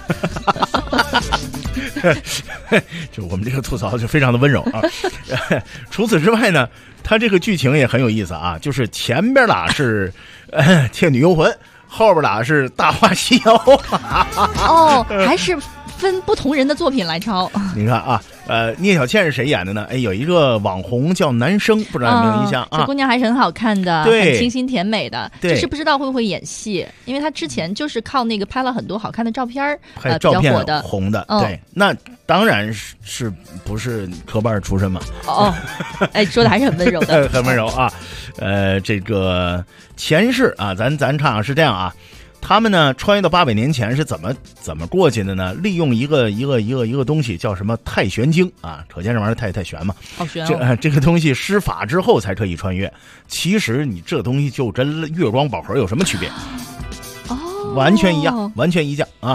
B: 就我们这个吐槽就非常的温柔啊。除此之外呢，他这个剧情也很有意思啊，就是前边俩是倩女幽魂，后边俩是大话西游。
C: 还是分不同人的作品来抄。
B: 你看啊，聂小倩是谁演的呢？有一个网红叫男生，不知道有没有印象啊？
C: 这姑娘还是很好看的，
B: 对，
C: 很清新甜美的，就是不知道会不会演戏，因为她之前就是靠那个拍了很多好看的照片，
B: 拍照片
C: 比较火的，
B: 红的。对，那当然是不是科班出身嘛？
C: 说的还是很温柔的，
B: 很温柔啊。这个前世啊，咱看是这样啊。他们呢穿越到800年前是怎么过去的呢？利用一个东西叫什么太玄经啊，可见这玩意儿太玄嘛。
C: 好玄哦。
B: 这个东西施法之后才可以穿越。其实你这东西就跟月光宝盒有什么区别？完全一样，完全一样啊！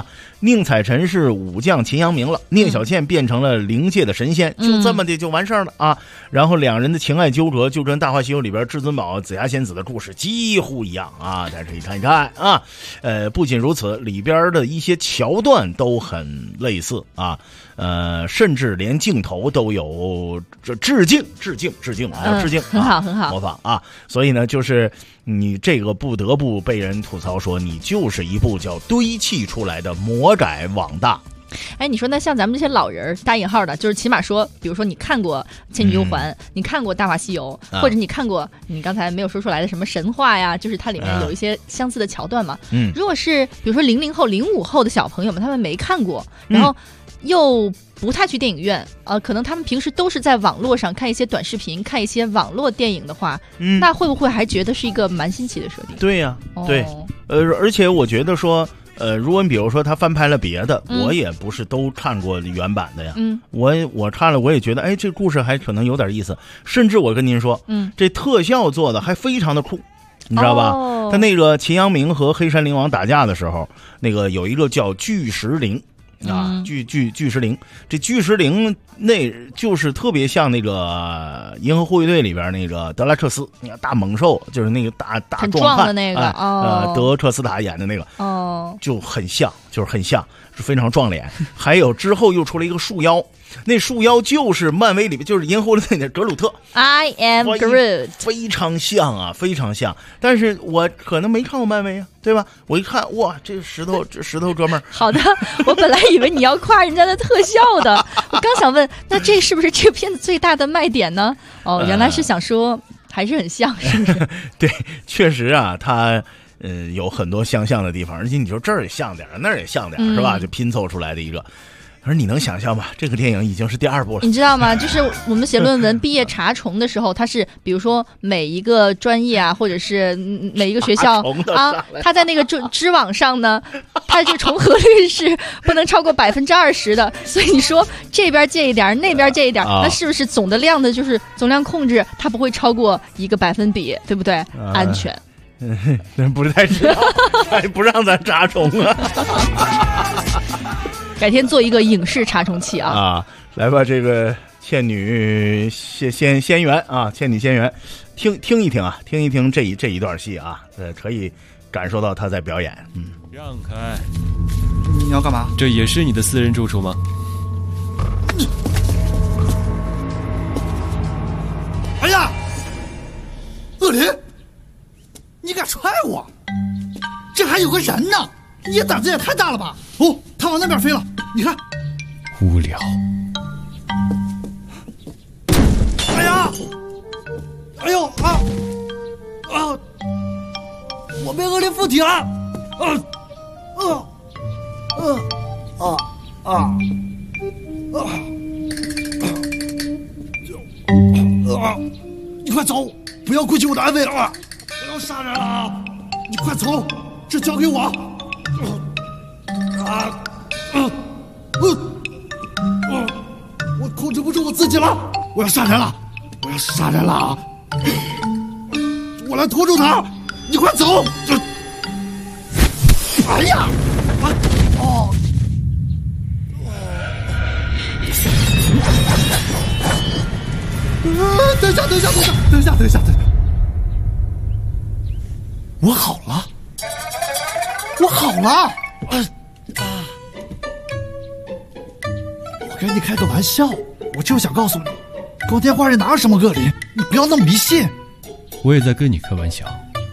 B: 宁采臣是武将秦阳明了，聂小倩变成了灵界的神仙，就这么的就完事儿了啊。然后两人的情爱纠葛就跟《大话西游》里边至尊宝、紫霞仙子的故事几乎一样啊，大家可以看一看啊。不仅如此，里边的一些桥段都很类似啊，甚至连镜头都有致敬，
C: 很好很好，
B: 模仿啊。所以呢，就是你这个不得不被人吐槽说，你就是一部叫堆砌出来的魔改网大。
C: 哎，你说那像咱们这些老人打引号的，就是起码说，比如说你看过《倩女幽环》，你看过《大话西游》，或者你看过你刚才没有说出来的什么神话呀，就是它里面有一些相似的桥段嘛。如果是比如说00后、05后的小朋友们，他们没看过，然后又不太去电影院，可能他们平时都是在网络上看一些短视频，看一些网络电影的话，那会不会还觉得是一个蛮新奇的设定？
B: 对呀，对，而且我觉得说，如果你比如说他翻拍了别的，我也不是都看过原版的呀，我看了我也觉得，哎，这故事还可能有点意思，甚至我跟您说，这特效做的还非常的酷。你知道吧？他那个秦阳明和黑山灵王打架的时候，那个有一个叫巨石灵啊，巨石灵，这巨石灵那就是特别像那个《银河护卫队》里边那个德拉彻斯，那个大猛兽，就是那个大壮汉
C: 的那个，
B: 德彻斯塔演的那个，就很像，就是很像，是非常壮脸。还有之后又出了一个树妖。那树妖就是漫威里面，就是银河护卫队的格鲁特
C: ，I am Groot，
B: 非常像啊，非常像。但是我可能没看过漫威啊，对吧？我一看，哇，这石头哥们儿。
C: 好的，我本来以为你要夸人家的特效的，我刚想问，那这是不是这个片子最大的卖点呢？哦，原来是想说还是很像，是不是？
B: 对，确实啊，它有很多相像的地方，而且你说这儿也像点，那儿也像点，是吧？就拼凑出来的一个。可是你能想象吗？这个电影已经是第2部了。
C: 你知道吗？就是我们写论文毕业查重的时候，它是比如说每一个专业啊，或者是每一个学校啊，它在那个知网上呢，它这重合率是不能超过20%的。所以你说这边借一点，那边借一点，那是不是总的量的就是总量控制，它不会超过1个百分比，对不对？安全。
B: 不太知道，还不让咱查重啊。
C: 改天做一个影视查重器啊！
B: 来吧，这个倩女仙缘啊，倩女仙缘，听一听啊，听一听这一段戏啊，可以感受到他在表演。
L: 让开！
M: 你要干嘛？
L: 这也是你的私人住处吗？
M: 哎呀，恶灵，你敢踹我？这还有个人呢！你胆子也太大了吧！哦，他往那边飞了，你看。
L: 无聊。
M: 哎呀！哎呦啊！我被恶灵附体了！你快走，不要顾及我的安危了！我要杀人了！你快走，这交给我！我控制不住我自己了，我要杀人了！我来拖住他！你快走！哎呀！等一下！我好了！我跟你开个玩笑，我就想告诉你，光天化日哪有什么恶灵，你不要那么迷信。
L: 我也在跟你开玩笑。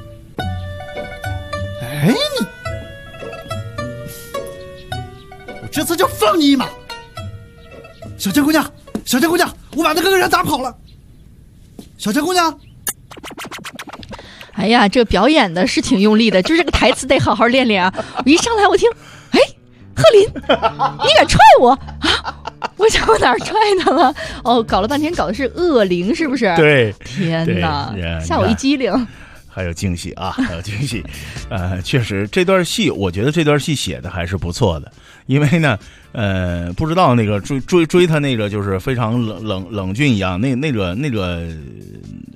M: 哎，你，我这次就放你一马。小贱姑娘，我把那个人打跑了。小贱姑娘。
C: 哎呀，这表演的是挺用力的，就是这个台词得好好练练啊！我一上来我听，哎，贺林，你敢踹我啊？我想我哪儿踹他了？哦，搞了半天搞的是恶灵，是不是？
B: 对，
C: 天哪，吓我一激灵。
B: 还有惊喜啊，还有惊喜，确实这段戏，我觉得这段戏写的还是不错的，因为呢，不知道那个追他那个就是非常冷峻一样，那个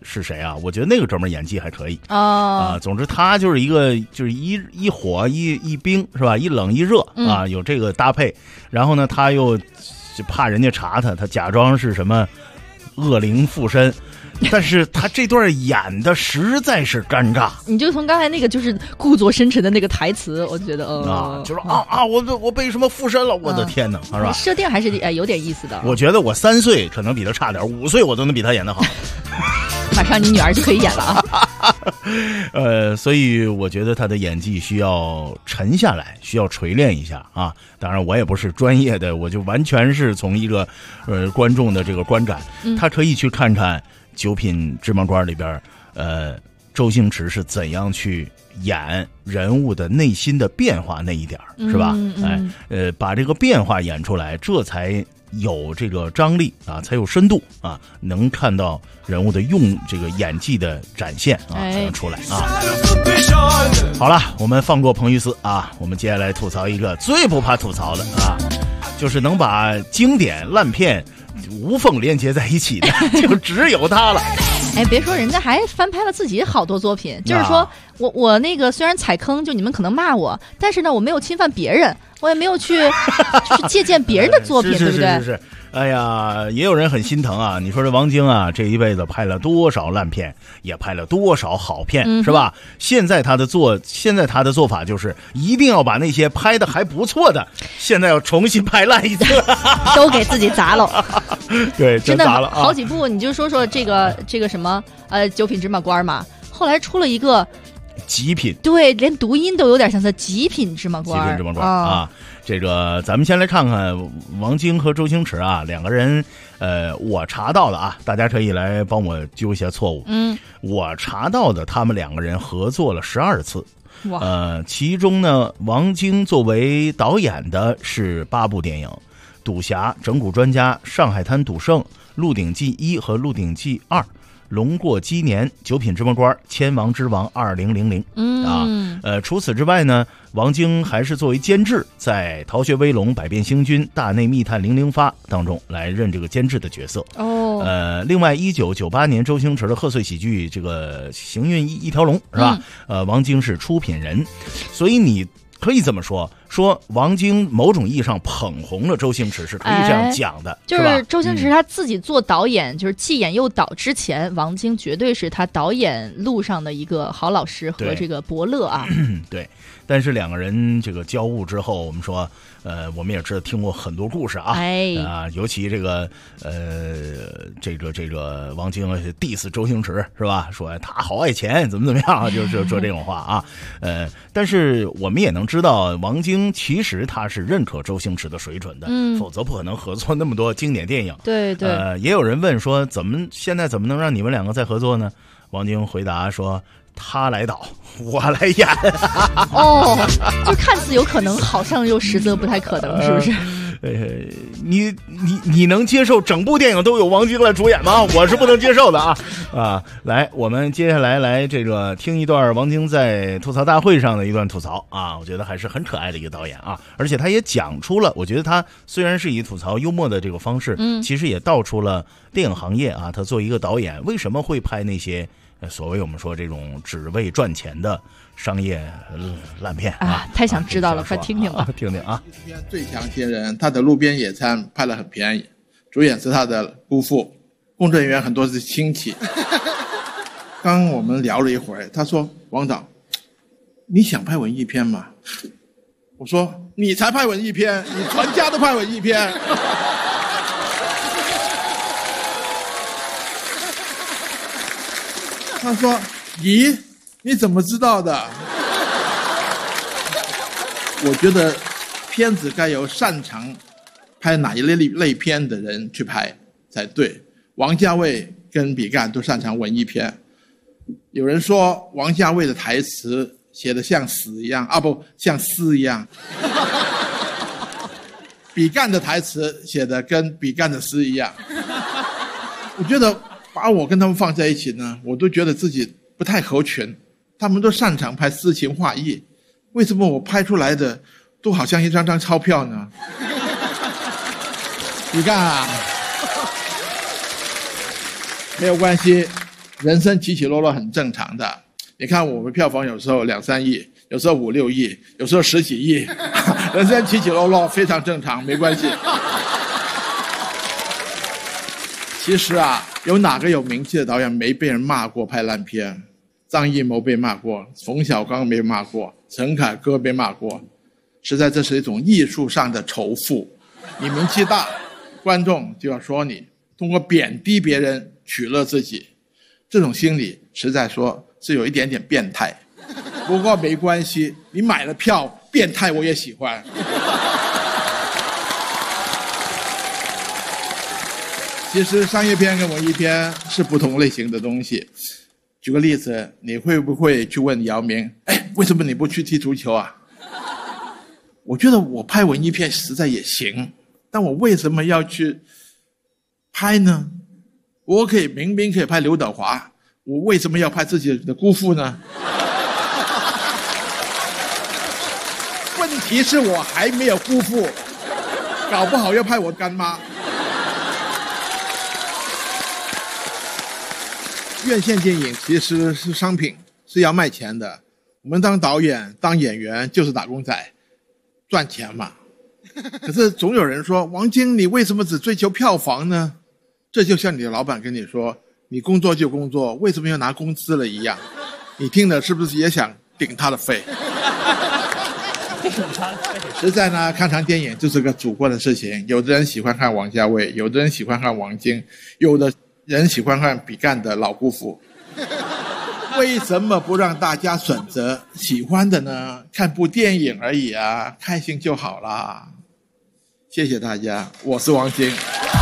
B: 是谁啊？我觉得那个哥们儿演技还可以总之他就是一火一冰是吧？一冷一热啊，有这个搭配。然后呢，他又就怕人家查他假装是什么恶灵附身。但是他这段演的实在是尴尬，
C: 你就从刚才那个就是故作深沉的那个台词，我觉得
B: 就是我被什么附身了，我的天哪，是吧？
C: 设定还是有点意思的。
B: 我觉得我3岁可能比他差点，5岁我都能比他演得好。
C: 马上你女儿就可以演了
B: 啊。所以我觉得他的演技需要沉下来，需要锤炼一下啊。当然我也不是专业的，我就完全是从一个观众的这个观感，他可以去看看九品芝麻官里边，周星驰是怎样去演人物的内心的变化那一点，是吧？把这个变化演出来，这才有这个张力啊，才有深度啊，能看到人物的这个演技的展现啊，才能出来啊。好了，我们放过彭于斯啊，我们接下来吐槽一个最不怕吐槽的啊，就是能把经典烂片无缝连接在一起的就只有他了。
C: 别说人家还翻拍了自己好多作品，就是说我那个虽然踩坑，就你们可能骂我，但是呢我没有侵犯别人，我也没有去就是借鉴别人的作品，对不对？
B: 是。哎呀，也有人很心疼啊！你说这王晶啊，这一辈子拍了多少烂片，也拍了多少好片，是吧？现在他的做法就是一定要把那些拍的还不错的，现在要重新拍烂一次，
C: 都给自己砸了。
B: 对，真砸了
C: 好几部，你就说这个什么九品芝麻官嘛，后来出了一个
B: 极品，
C: 对，连读音都有点像极品芝麻官。
B: 极品芝麻官啊。这个咱们先来看看王晶和周星驰啊两个人，我查到的啊，大家可以来帮我纠一下错误。我查到的他们两个人合作了12次。其中呢，王晶作为导演的是8部电影：赌侠、整蛊专家、上海滩赌圣、鹿鼎记1和鹿鼎记2。龙过鸡年、九品芝麻官、千王之王2000除此之外呢，王晶还是作为监制，在《逃学威龙》《百变星君》《大内密探零零发》当中来任这个监制的角色。另外1998年周星驰的贺岁喜剧这个《行运一条龙》是吧？王晶是出品人，所以你可以这么说王晶某种意义上捧红了周星驰，是可以这样讲的，
C: 就是周星驰他自己做导演，就是既演又导之前，王晶绝对是他导演路上的一个好老师和这个伯乐啊。
B: 对，但是两个人这个交恶之后，我们说我们也知道听过很多故事啊，尤其这个王晶diss周星驰是吧？说他好爱钱，怎么样，就说这种话啊。但是我们也能知道王晶其实他是认可周星驰的水准的，否则不可能合作那么多经典电影。
C: 对。
B: 也有人问说现在怎么能让你们两个再合作呢？王晶回答说，他来导，我来演。
C: 就看似有可能，好像又实则不太可能，是不是？
B: 你能接受整部电影都有王晶来主演吗？我是不能接受的啊！来，我们接下来这个听一段王晶在吐槽大会上的一段吐槽啊，我觉得还是很可爱的一个导演啊，而且他也讲出了，我觉得他虽然是以吐槽幽默的这个方式，其实也道出了电影行业啊，他作为一个导演为什么会拍那些所谓我们说这种只为赚钱的商业烂片啊，
C: 太想知道了，快听听吧，
B: 听听啊。
N: 最强新人，他的路边野餐拍得很便宜，主演是他的姑父，工作人员很多是亲戚。刚我们聊了一会儿，他说：“王导，你想拍文艺片吗？”我说：“你才拍文艺片，你全家都拍文艺片。”他说：“咦，你怎么知道的？”我觉得片子该由擅长拍哪一类片的人去拍才对。王家卫跟比干都擅长文艺片。有人说王家卫的台词写得像屎一样不像诗一样。比干的台词写得跟比干的诗一样。我觉得把我跟他们放在一起呢，我都觉得自己不太合群。他们都擅长拍诗情画意，为什么我拍出来的都好像一张张钞票呢？你看啊，没有关系， 人生起起落落很正常的。你看我们票房有时候2、3亿，有时候5、6亿，有时候10几亿，人生起起落落非常正常，没关系。其实啊，有哪个有名气的导演没被人骂过拍烂片？张艺谋被骂过，冯小刚被骂过，陈凯歌被骂过。实在这是一种艺术上的仇富。你名气大，观众就要说你，通过贬低别人取乐自己，这种心理实在说是有一点点变态。不过没关系，你买了票，变态我也喜欢。其实商业片跟文艺片是不同类型的东西。举个例子，你会不会去问姚明，为什么你不去踢足球啊？我觉得我拍文艺片实在也行，但我为什么要去拍呢？我明明可以拍刘德华，我为什么要拍自己的姑父呢？问题是我还没有姑父，搞不好要拍我干妈。院线电影其实是商品，是要卖钱的。我们当导演、当演员就是打工仔，赚钱嘛。可是总有人说，王晶，你为什么只追求票房呢？这就像你的老板跟你说，你工作就工作，为什么要拿工资了一样。你听了是不是也想顶他的肺？实在呢，看场电影就是个主观的事情。有的人喜欢看王家卫，有的人喜欢看王晶，有的人喜欢看比干的老姑父。为什么不让大家选择喜欢的呢？看部电影而已啊，开心就好啦。谢谢大家，我是王晶。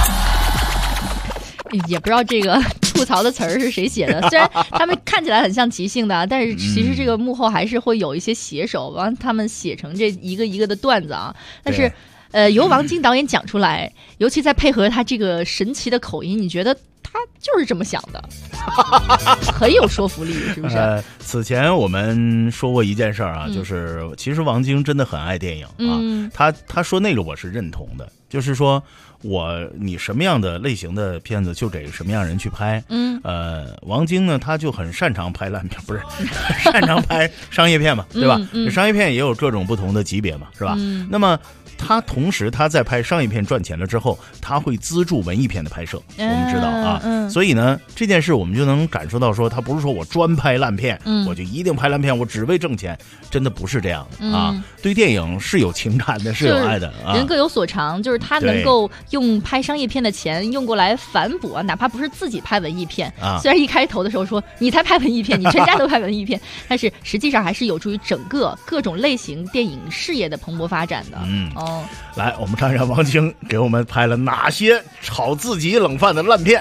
C: 也不知道这个吐槽的词儿是谁写的，虽然他们看起来很像即兴的，但是其实这个幕后还是会有一些写手帮他们写成这一个一个的段子啊。但是由王晶导演讲出来，尤其再配合他这个神奇的口音，你觉得他就是这么想的，很有说服力，是不是？
B: 此前我们说过一件事啊，就是其实王晶真的很爱电影啊。他说那个我是认同的，就是说你什么样的类型的片子就给什么样人去拍。王晶呢，他就很擅长拍烂片，不是擅长拍商业片嘛，对吧？商业片也有各种不同的级别嘛，是吧？那么他同时他在拍商业片赚钱了之后，他会资助文艺片的拍摄，我们知道啊。所以呢，这件事我们就能感受到说，他不是说我专拍烂片，我就一定拍烂片，我只为挣钱，真的不是这样的啊。对电影是有情感的，是有爱的啊。
C: 人各有所长，就是他能够用拍商业片的钱用过来反哺啊，哪怕不是自己拍文艺片啊。虽然一开头的时候说你才拍文艺片，你全家都拍文艺片，但是实际上还是有助于整个各种类型电影事业的蓬勃发展的。
B: 来，我们看一下王晶给我们拍了哪些炒自己冷饭的烂片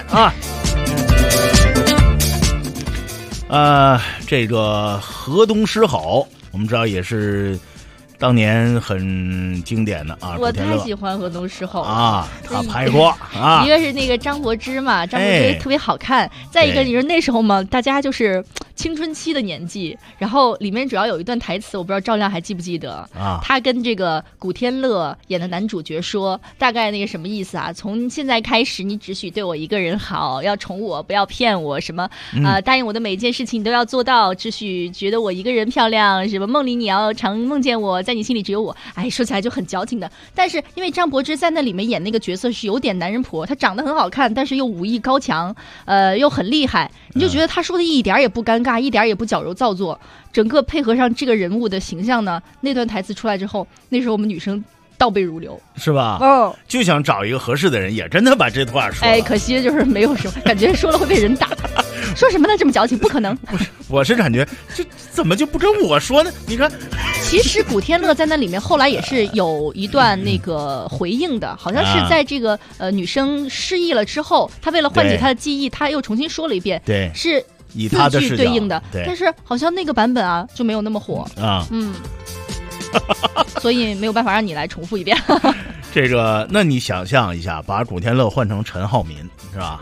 B: 啊！这个河东狮吼，我们知道也是当年很经典的啊。
C: 我太喜欢河东狮吼
B: 啊，他拍过啊。
C: 一个是那个张柏芝嘛，张柏芝特别好看。再一个，你说那时候嘛，大家就是青春期的年纪，然后里面主要有一段台词，我不知道赵亮还记不记得啊？他跟这个古天乐演的男主角说，大概那个什么意思啊？从现在开始，你只许对我一个人好，要宠我，不要骗我，什么答应我的每一件事情你都要做到，只许觉得我一个人漂亮，什么梦里你要常梦见我，在你心里只有我。哎，说起来就很矫情的。但是因为张柏芝在那里面演那个角色是有点男人婆，她长得很好看，但是又武艺高强，又很厉害，你就觉得她说的一点也不尴尬，一点也不矫揉造作，整个配合上这个人物的形象呢，那段台词出来之后，那时候我们女生倒背如流，
B: 是吧？就想找一个合适的人，也真的把这话说了。
C: 可惜就是没有什么，感觉说了会被人打。说什么呢？这么矫情，不可能。
B: 不是，我是感觉这怎么就不跟我说呢？你看，
C: 其实古天乐在那里面后来也是有一段那个回应的，好像是在这个女生失忆了之后，他为了唤起她的记忆，他又重新说了一遍，
B: 对，
C: 是
B: 以他的
C: 4句对应的，
B: 对，
C: 但是好像那个版本啊就没有那么火啊，所以没有办法让你来重复一遍。
B: 这个，那你想象一下，把古天乐换成陈浩民，是吧？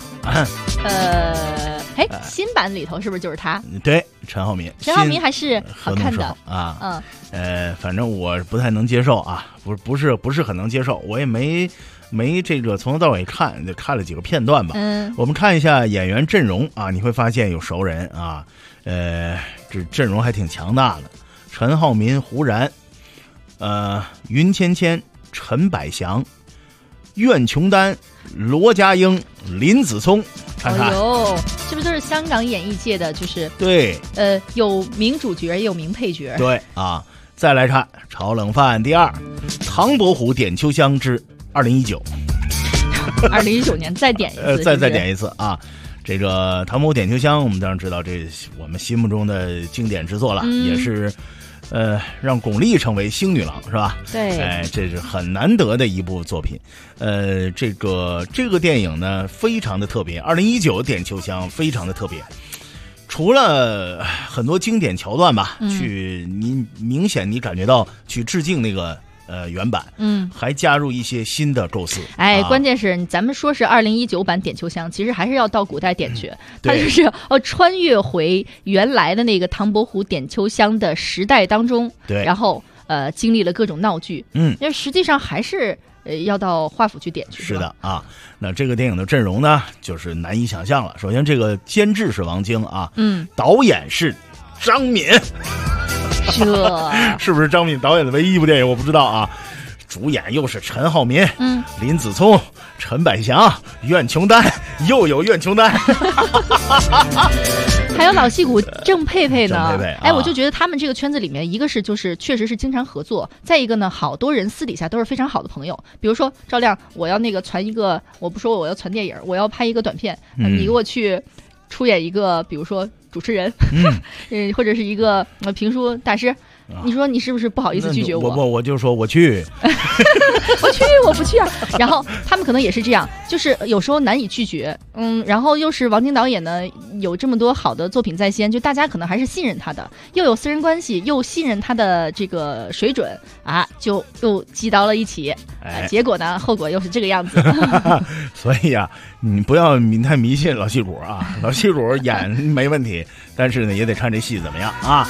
C: 新版里头是不是就是他？
B: 对，陈浩民。
C: 陈浩民还是好看的
B: 啊。反正我不太能接受啊，不是很能接受，我也没没这个从头到尾看，就看了几个片段吧。我们看一下演员阵容啊，你会发现有熟人啊，这阵容还挺强大的。陈浩民、胡然，云芊芊、陈百祥、苑琼丹、罗家英、林子聪，看看，
C: 是不是都是香港演艺界的？就是
B: 对，
C: 有名主角也有名配角。
B: 对啊，再来看《炒冷饭》第2，唐伯虎点秋香之2019。
C: 2019年再点一次，
B: 再点一次啊！这个唐伯虎点秋香，我们当然知道，这我们心目中的经典之作了，也是。让巩俐成为星女郎是吧？
C: 对，
B: 这是很难得的一部作品。这个电影呢，非常的特别。2019点秋香非常的特别，除了很多经典桥段吧，你明显你感觉到去致敬那个原版，还加入一些新的构思。
C: 关键是咱们说是2019版点秋香，其实还是要到古代点去，它就是穿越回原来的那个唐伯虎点秋香的时代当中，
B: 对，
C: 然后经历了各种闹剧，因为实际上还是要到华府去点去。
B: 是的啊，那这个电影的阵容呢，就是难以想象了。首先，这个监制是王晶啊，导演是张敏。
C: 这
B: 是不是张敏导演的唯一一部电影？我不知道啊。主演又是陈浩民、林子聪、陈百祥、苑琼丹，又有苑琼丹，
C: 还有老戏骨郑佩佩呢。
B: 郑佩佩，
C: 我就觉得他们这个圈子里面，一个是就是确实是经常合作，再一个呢，好多人私底下都是非常好的朋友。比如说赵亮，我要那个传一个，我不说我要传电影，我要拍一个短片，你给我去出演一个，比如说主持人，或者是一个评书大师。你说你是不是不好意思拒绝我？
B: 我就说我去，
C: 我不去啊。然后他们可能也是这样，就是有时候难以拒绝，然后又是王晶导演呢，有这么多好的作品在先，就大家可能还是信任他的，又有私人关系，又信任他的这个水准啊，就又击到了一起，结果呢，后果又是这个样子。
B: 所以啊，你不要太迷信老戏骨啊，老戏骨演没问题，但是呢，也得看这戏怎么样啊。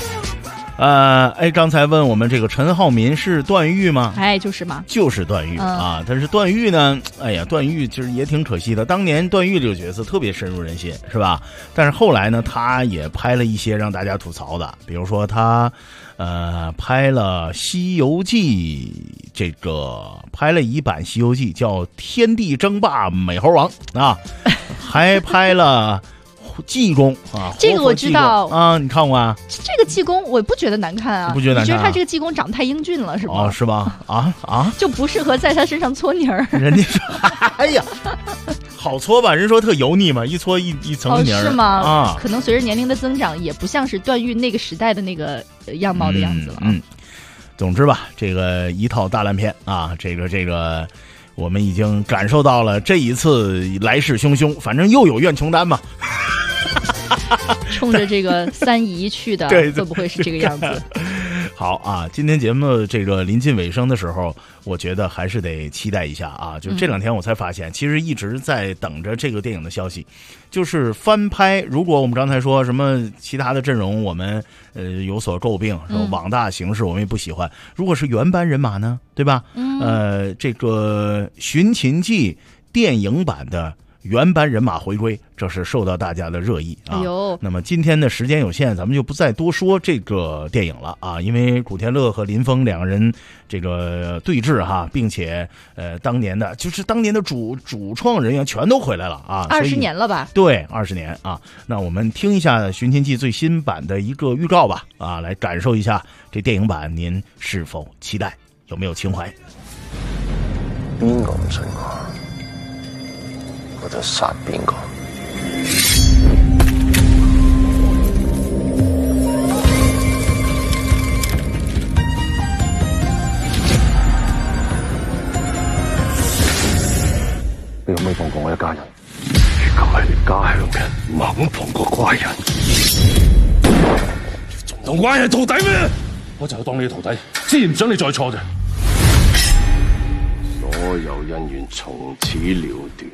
B: 刚才问我们这个陈浩民是段誉吗？
C: 就是嘛，
B: 就是段誉啊。但是段誉呢，段誉其实也挺可惜的。当年段誉这个角色特别深入人心，是吧？但是后来呢，他也拍了一些让大家吐槽的，比如说他拍了《西游记》，拍了一版《西游记》叫《天地争霸美猴王》啊，还拍了。济公啊，
C: 这个我知道
B: 啊，你看过啊？
C: 这个济公我不觉得难看啊，
B: 不觉得难看？
C: 你觉得他这个济公长得太英俊了，是吗？
B: 是吧？
C: 就不适合在他身上搓泥儿。
B: 人家说，哎呀，好搓吧？人说特油腻嘛，一搓一层泥儿。
C: 是吗？可能随着年龄的增长，也不像是段誉那个时代的那个样貌的样子了。
B: 总之吧，这个一套大烂片啊，这个。我们已经感受到了这一次来势汹汹，反正又有苑琼丹嘛，
C: 冲着这个三姨去的，会不会是这个样子？
B: 好啊，今天节目这个临近尾声的时候，我觉得还是得期待一下啊。就这2天我才发现，其实一直在等着这个电影的消息，就是翻拍。如果我们刚才说什么其他的阵容，我们有所诟病，说网大形式我们也不喜欢。如果是原班人马呢，对吧？这个《寻秦记》电影版的原班人马回归，这是受到大家的热议啊。那么今天的时间有限，咱们就不再多说这个电影了啊，因为古天乐和林峰两个人这个对峙哈，并且当年的主创人员全都回来了啊
C: ，20年了吧？
B: 对，20年啊。那我们听一下《寻秦记》最新版的一个预告吧，啊，来感受一下这电影版，您是否期待？有没有情怀？
O: 邊個唔信我就殺邊個。你可唔可以放過我一家人？如果係你家鄉嘅，唔肯放過怪人，仲當怪人徒弟咩？我就當你徒弟，自然唔想你再錯啫。所有恩怨從此了斷。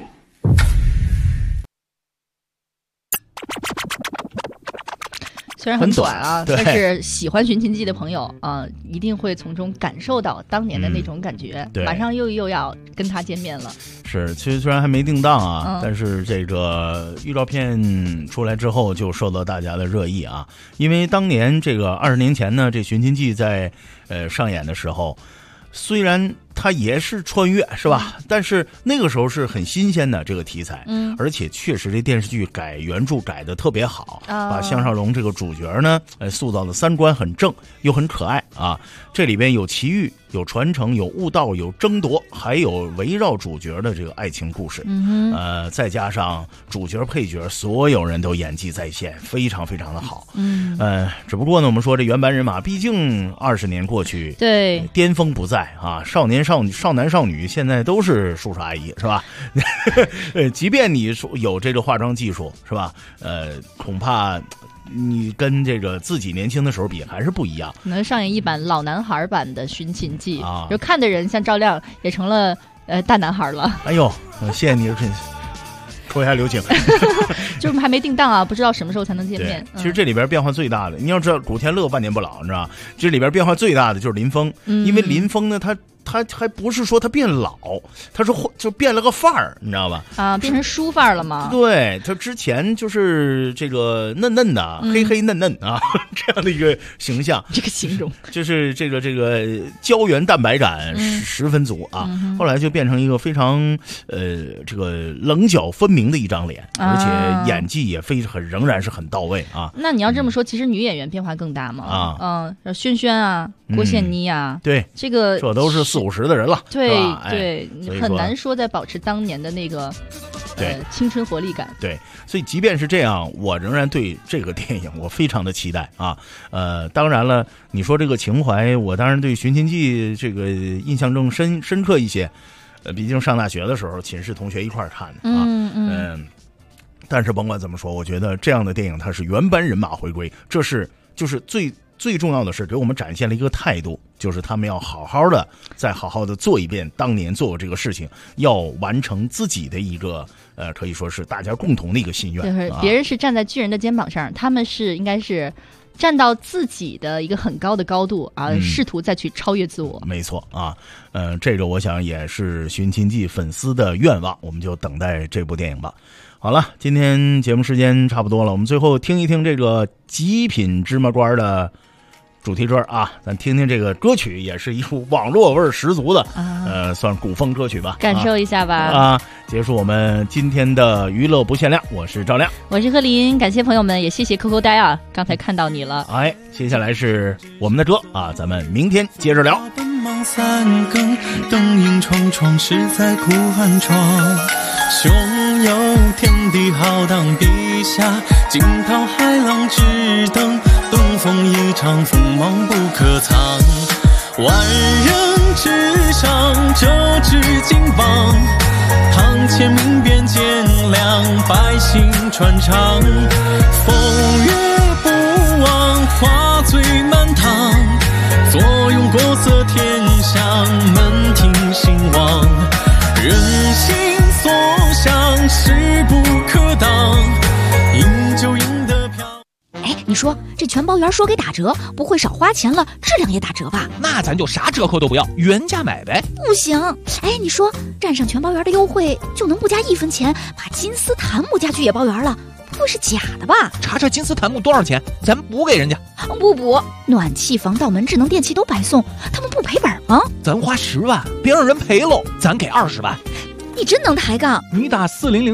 C: 虽然很短啊，
B: 但
C: 是喜欢寻秦记的朋友啊，一定会从中感受到当年的那种感觉。马上又要跟他见面了。
B: 是，其实虽然还没定档啊，但是这个预告片出来之后就受到大家的热议啊，因为当年这个20年前呢，这《寻秦记》在上演的时候，虽然它也是穿越是吧？但是那个时候是很新鲜的这个题材，而且确实这电视剧改原著改的特别好，把项少龙这个主角呢，塑造的三观很正又很可爱啊。这里边有奇遇，有传承，有悟道，有争夺，还有围绕主角的这个爱情故事。再加上主角配角所有人都演技在线，非常非常的好。只不过呢，我们说这原班人马，毕竟20年过去，
C: 对，
B: 巅峰不在啊，少男少女现在都是叔叔阿姨是吧？即便你说有这个化妆技术是吧？恐怕你跟这个自己年轻的时候比还是不一样。
C: 可能上演一版老男孩版的《寻秦记》啊，就看的人像赵亮也成了大男孩了。
B: 哎呦，谢谢你，说一下刘景。
C: 就是还没定档啊，不知道什么时候才能见面。
B: 其实这里边变化最大的，你要知道古天乐万年不老，你知道吧？这里边变化最大的就是林峰，因为林峰呢，他还不是说他变老，他是就变了个范儿，你知道吧？啊，
C: 变成书范儿了吗？
B: 对，他之前就是这个嫩嫩的、黑黑嫩嫩啊这样的一个形象，
C: 这个形容
B: 就是这个胶原蛋白感十分足啊。后来就变成一个非常这个棱角分明的一张脸，而且演技也仍然是很到位啊。
C: 那你要这么说，其实女演员变化更大嘛？轩轩啊，郭羡妮啊，
B: 对，
C: 这
B: 都是40、50的人了，
C: 对，很难说再保持当年的那个青春活力感。
B: 对，所以即便是这样，我仍然对这个电影我非常的期待啊。当然了，你说这个情怀，我当然对《寻秦记》这个印象更深刻一些。毕竟上大学的时候，寝室同学一块儿看的啊。但是甭管怎么说，我觉得这样的电影它是原班人马回归，这是就是最重要的是给我们展现了一个态度，就是他们要再好好的做一遍当年做过这个事情，要完成自己的一个可以说是大家共同的一个心愿。
C: 就是别人是站在巨人的肩膀上，他们应该是站到自己的一个很高的高度啊，试图再去超越自我。
B: 没错啊，这个我想也是《寻秦记》粉丝的愿望，我们就等待这部电影吧。好了，今天节目时间差不多了，我们最后听一听这个极品芝麻官的主题歌啊，咱听听这个歌曲，也是一副网络味十足的算古风歌曲吧，
C: 感受一下吧
B: 啊！结束我们今天的娱乐不限量，我是赵亮，
C: 我是贺林，感谢朋友们，也谢谢扣扣呆啊，刚才看到你了。
B: 哎，接下来是我们的歌啊，咱们明天接着聊。
P: 奔忙3更，灯影重重，实在苦寒窗。胸有天地浩荡笔下，惊涛骇浪直登，东风一场，锋芒不可藏。万人之上，就至金榜，堂前明辨见亮，百姓传唱。风月不忘，花醉满堂，坐拥国色天香，门庭兴旺。人心所向，势不可挡，饮酒饮得飘。
I: 哎，你说这全包圆说给打折，不会少花钱了，质量也打折吧？
A: 那咱就啥折扣都不要，原价买呗。
I: 不行，哎，你说占上全包圆的优惠，就能不加1分钱把金丝檀木家具也包圆了？不会是假的吧？
A: 查查金丝檀木多少钱，咱补给人家。
I: 不补，暖气、防盗门、智能电器都白送，他们不赔本吗？
A: 咱花10万，别让人赔喽，咱给20万。
I: 你真能抬杠！
A: 你打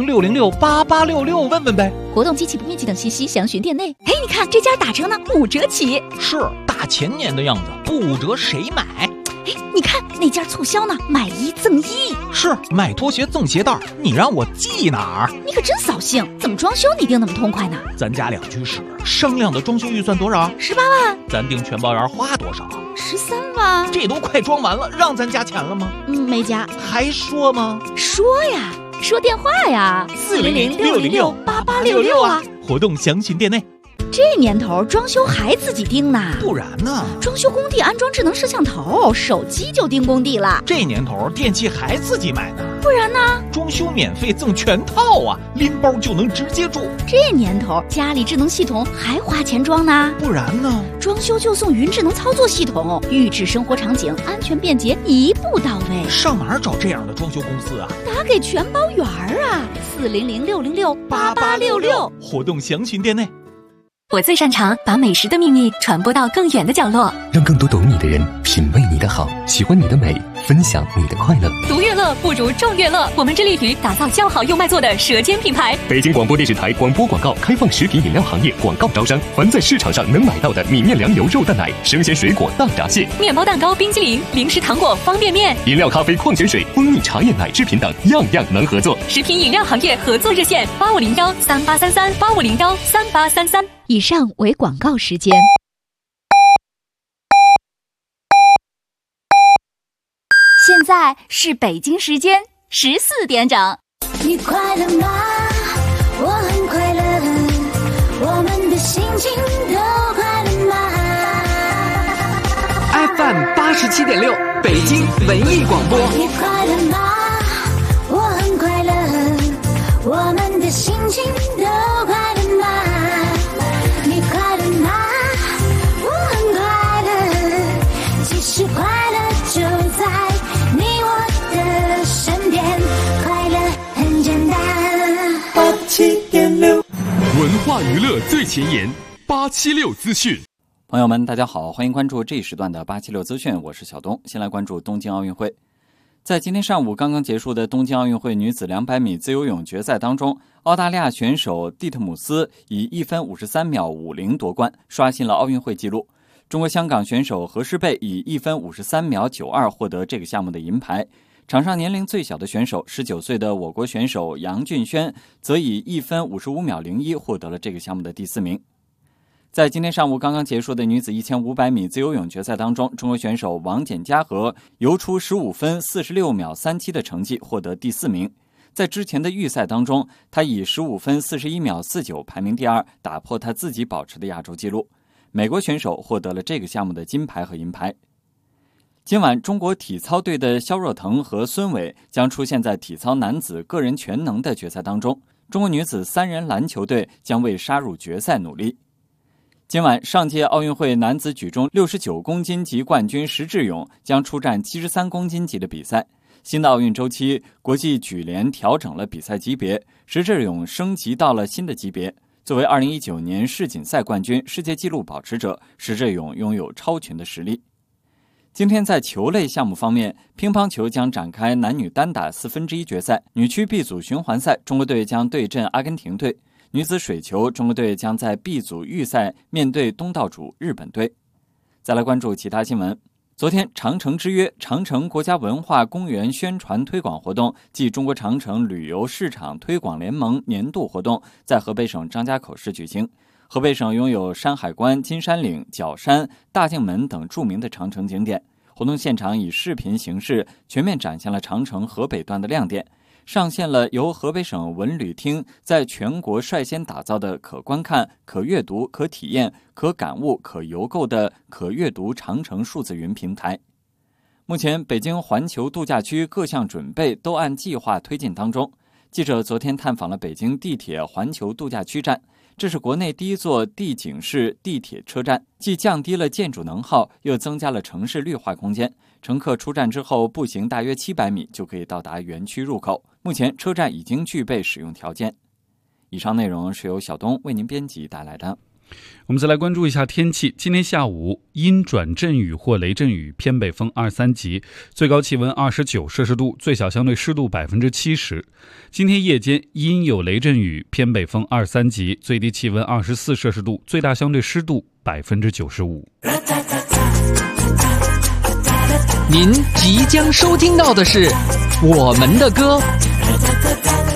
A: 400-606-8866问问呗。
I: 活动、机器不面积等信息详询店内。哎，你看这家打折呢，5折起。
A: 是大前年的样子，不5折谁买？
I: 哎，你看那家促销呢，买1赠1。
A: 是买拖鞋赠鞋带，你让我记哪儿？
I: 你可真扫兴！怎么装修你定那么痛快呢？
A: 咱家2居室，商量的装修预算多少
I: ？18万。
A: 咱定全包圆花多少
I: ？13万。这
A: 都快装完了，让咱加钱了吗？
I: 没加。
A: 还说吗？
I: 说呀，说电话呀，400-606-8866啊。
A: 活动详询店内。
I: 这年头装修还自己盯呢？
A: 不然呢？
I: 装修工地安装智能摄像头，手机就盯工地了。
A: 这年头电器还自己买呢？
I: 不然呢？
A: 装修免费赠全套啊，拎包就能直接住。
I: 这年头，家里智能系统还花钱装呢？
A: 不然呢？
I: 装修就送云智能操作系统，预制生活场景，安全便捷，一步到位。
A: 上哪儿找这样的装修公司啊？
I: 打给全包圆儿啊，400-606-8866。
A: 活动详询店内。
Q: 我最擅长把美食的秘密传播到更远的角落，
R: 让更多懂你的人品味你的好，喜欢你的美，分享你的快乐。
Q: 独乐乐不如众乐乐，我们致力于打造较好又卖座的舌尖品牌。
R: 北京广播电视台广播广告开放食品饮料行业广告招商，凡在市场上能买到的米面粮油肉蛋奶、生鲜水果大闸蟹、
Q: 面包蛋糕、冰激凌、零食糖果、方便面、
R: 饮料、咖啡、矿泉水、蜂蜜、茶叶、奶制品等，样样能合作。
Q: 食品饮料行业合作热线8501383385013833。
I: 以上为广告时间。现在是北京时间14点整。
E: 你快乐吗？我很快乐，我们的心情都快乐吗
K: ？FM 87.6，北京文艺广播。
E: 你快乐吗？我很快乐，我们的心情都快乐吗？你快乐吗？我很快乐，其实快乐就在你我的身边，快乐很简单。
H: 87.6，文化娱乐最前沿，876资讯。
S: 朋友们，大家好，欢迎关注这一时段的876资讯，我是小东。先来关注东京奥运会。在今天上午刚刚结束的东京奥运会女子200米自由泳决赛当中，澳大利亚选手蒂特姆斯以1分53秒50夺冠，刷新了奥运会纪录。中国香港选手何诗蓓以1分53秒92获得这个项目的银牌。场上年龄最小的选手19岁的我国选手杨俊轩则以1分55秒01获得了这个项目的第4名。在今天上午刚刚结束的女子1500米自由泳决赛当中，中国选手王简嘉禾游出15分46秒37的成绩，获得第4名。在之前的预赛当中，她以15分41秒49排名第2，打破她自己保持的亚洲纪录。美国选手获得了这个项目的金牌和银牌。今晚，中国体操队的肖若腾和孙伟将出现在体操男子个人全能的决赛当中，中国女子3人篮球队将为杀入决赛努力。今晚，上届奥运会男子举重69公斤级冠军石智勇将出战73公斤级的比赛。新的奥运周期，国际举联调整了比赛级别，石智勇升级到了新的级别。作为2019年世锦赛冠军、世界纪录保持者，石智勇拥有超群的实力。今天在球类项目方面，乒乓球将展开男女单打1/4决赛，女区 B 组循环赛，中国队将对阵阿根廷队。女子水球，中国队将在 B 组预赛面对东道主日本队。再来关注其他新闻。昨天，长城之约长城国家文化公园宣传推广活动暨中国长城旅游市场推广联盟年度活动在河北省张家口市举行。河北省拥有山海关、金山岭、角山、大径门等著名的长城景点。活动现场以视频形式全面展现了长城河北段的亮点，上线了由河北省文旅厅在全国率先打造的可观看、可阅读、可体验、可感悟、可邮购的可阅读长城数字云平台。目前，北京环球度假区各项准备都按计划推进当中。记者昨天探访了北京地铁环球度假区站，这是国内第一座地景式地铁车站，既降低了建筑能耗，又增加了城市绿化空间。乘客出站之后步行大约700米就可以到达园区入口。目前车站已经具备使用条件。以上内容是由小东为您编辑带来的。
T: 我们再来关注一下天气。今天下午阴转阵雨或雷阵雨，偏北风2、3级，最高气温29摄氏度，最小相对湿度70%。今天夜间阴有雷阵雨，偏北风2、3级，最低气温24摄氏度，最大相对湿度95%。
K: 您即将收听到的是我们的歌。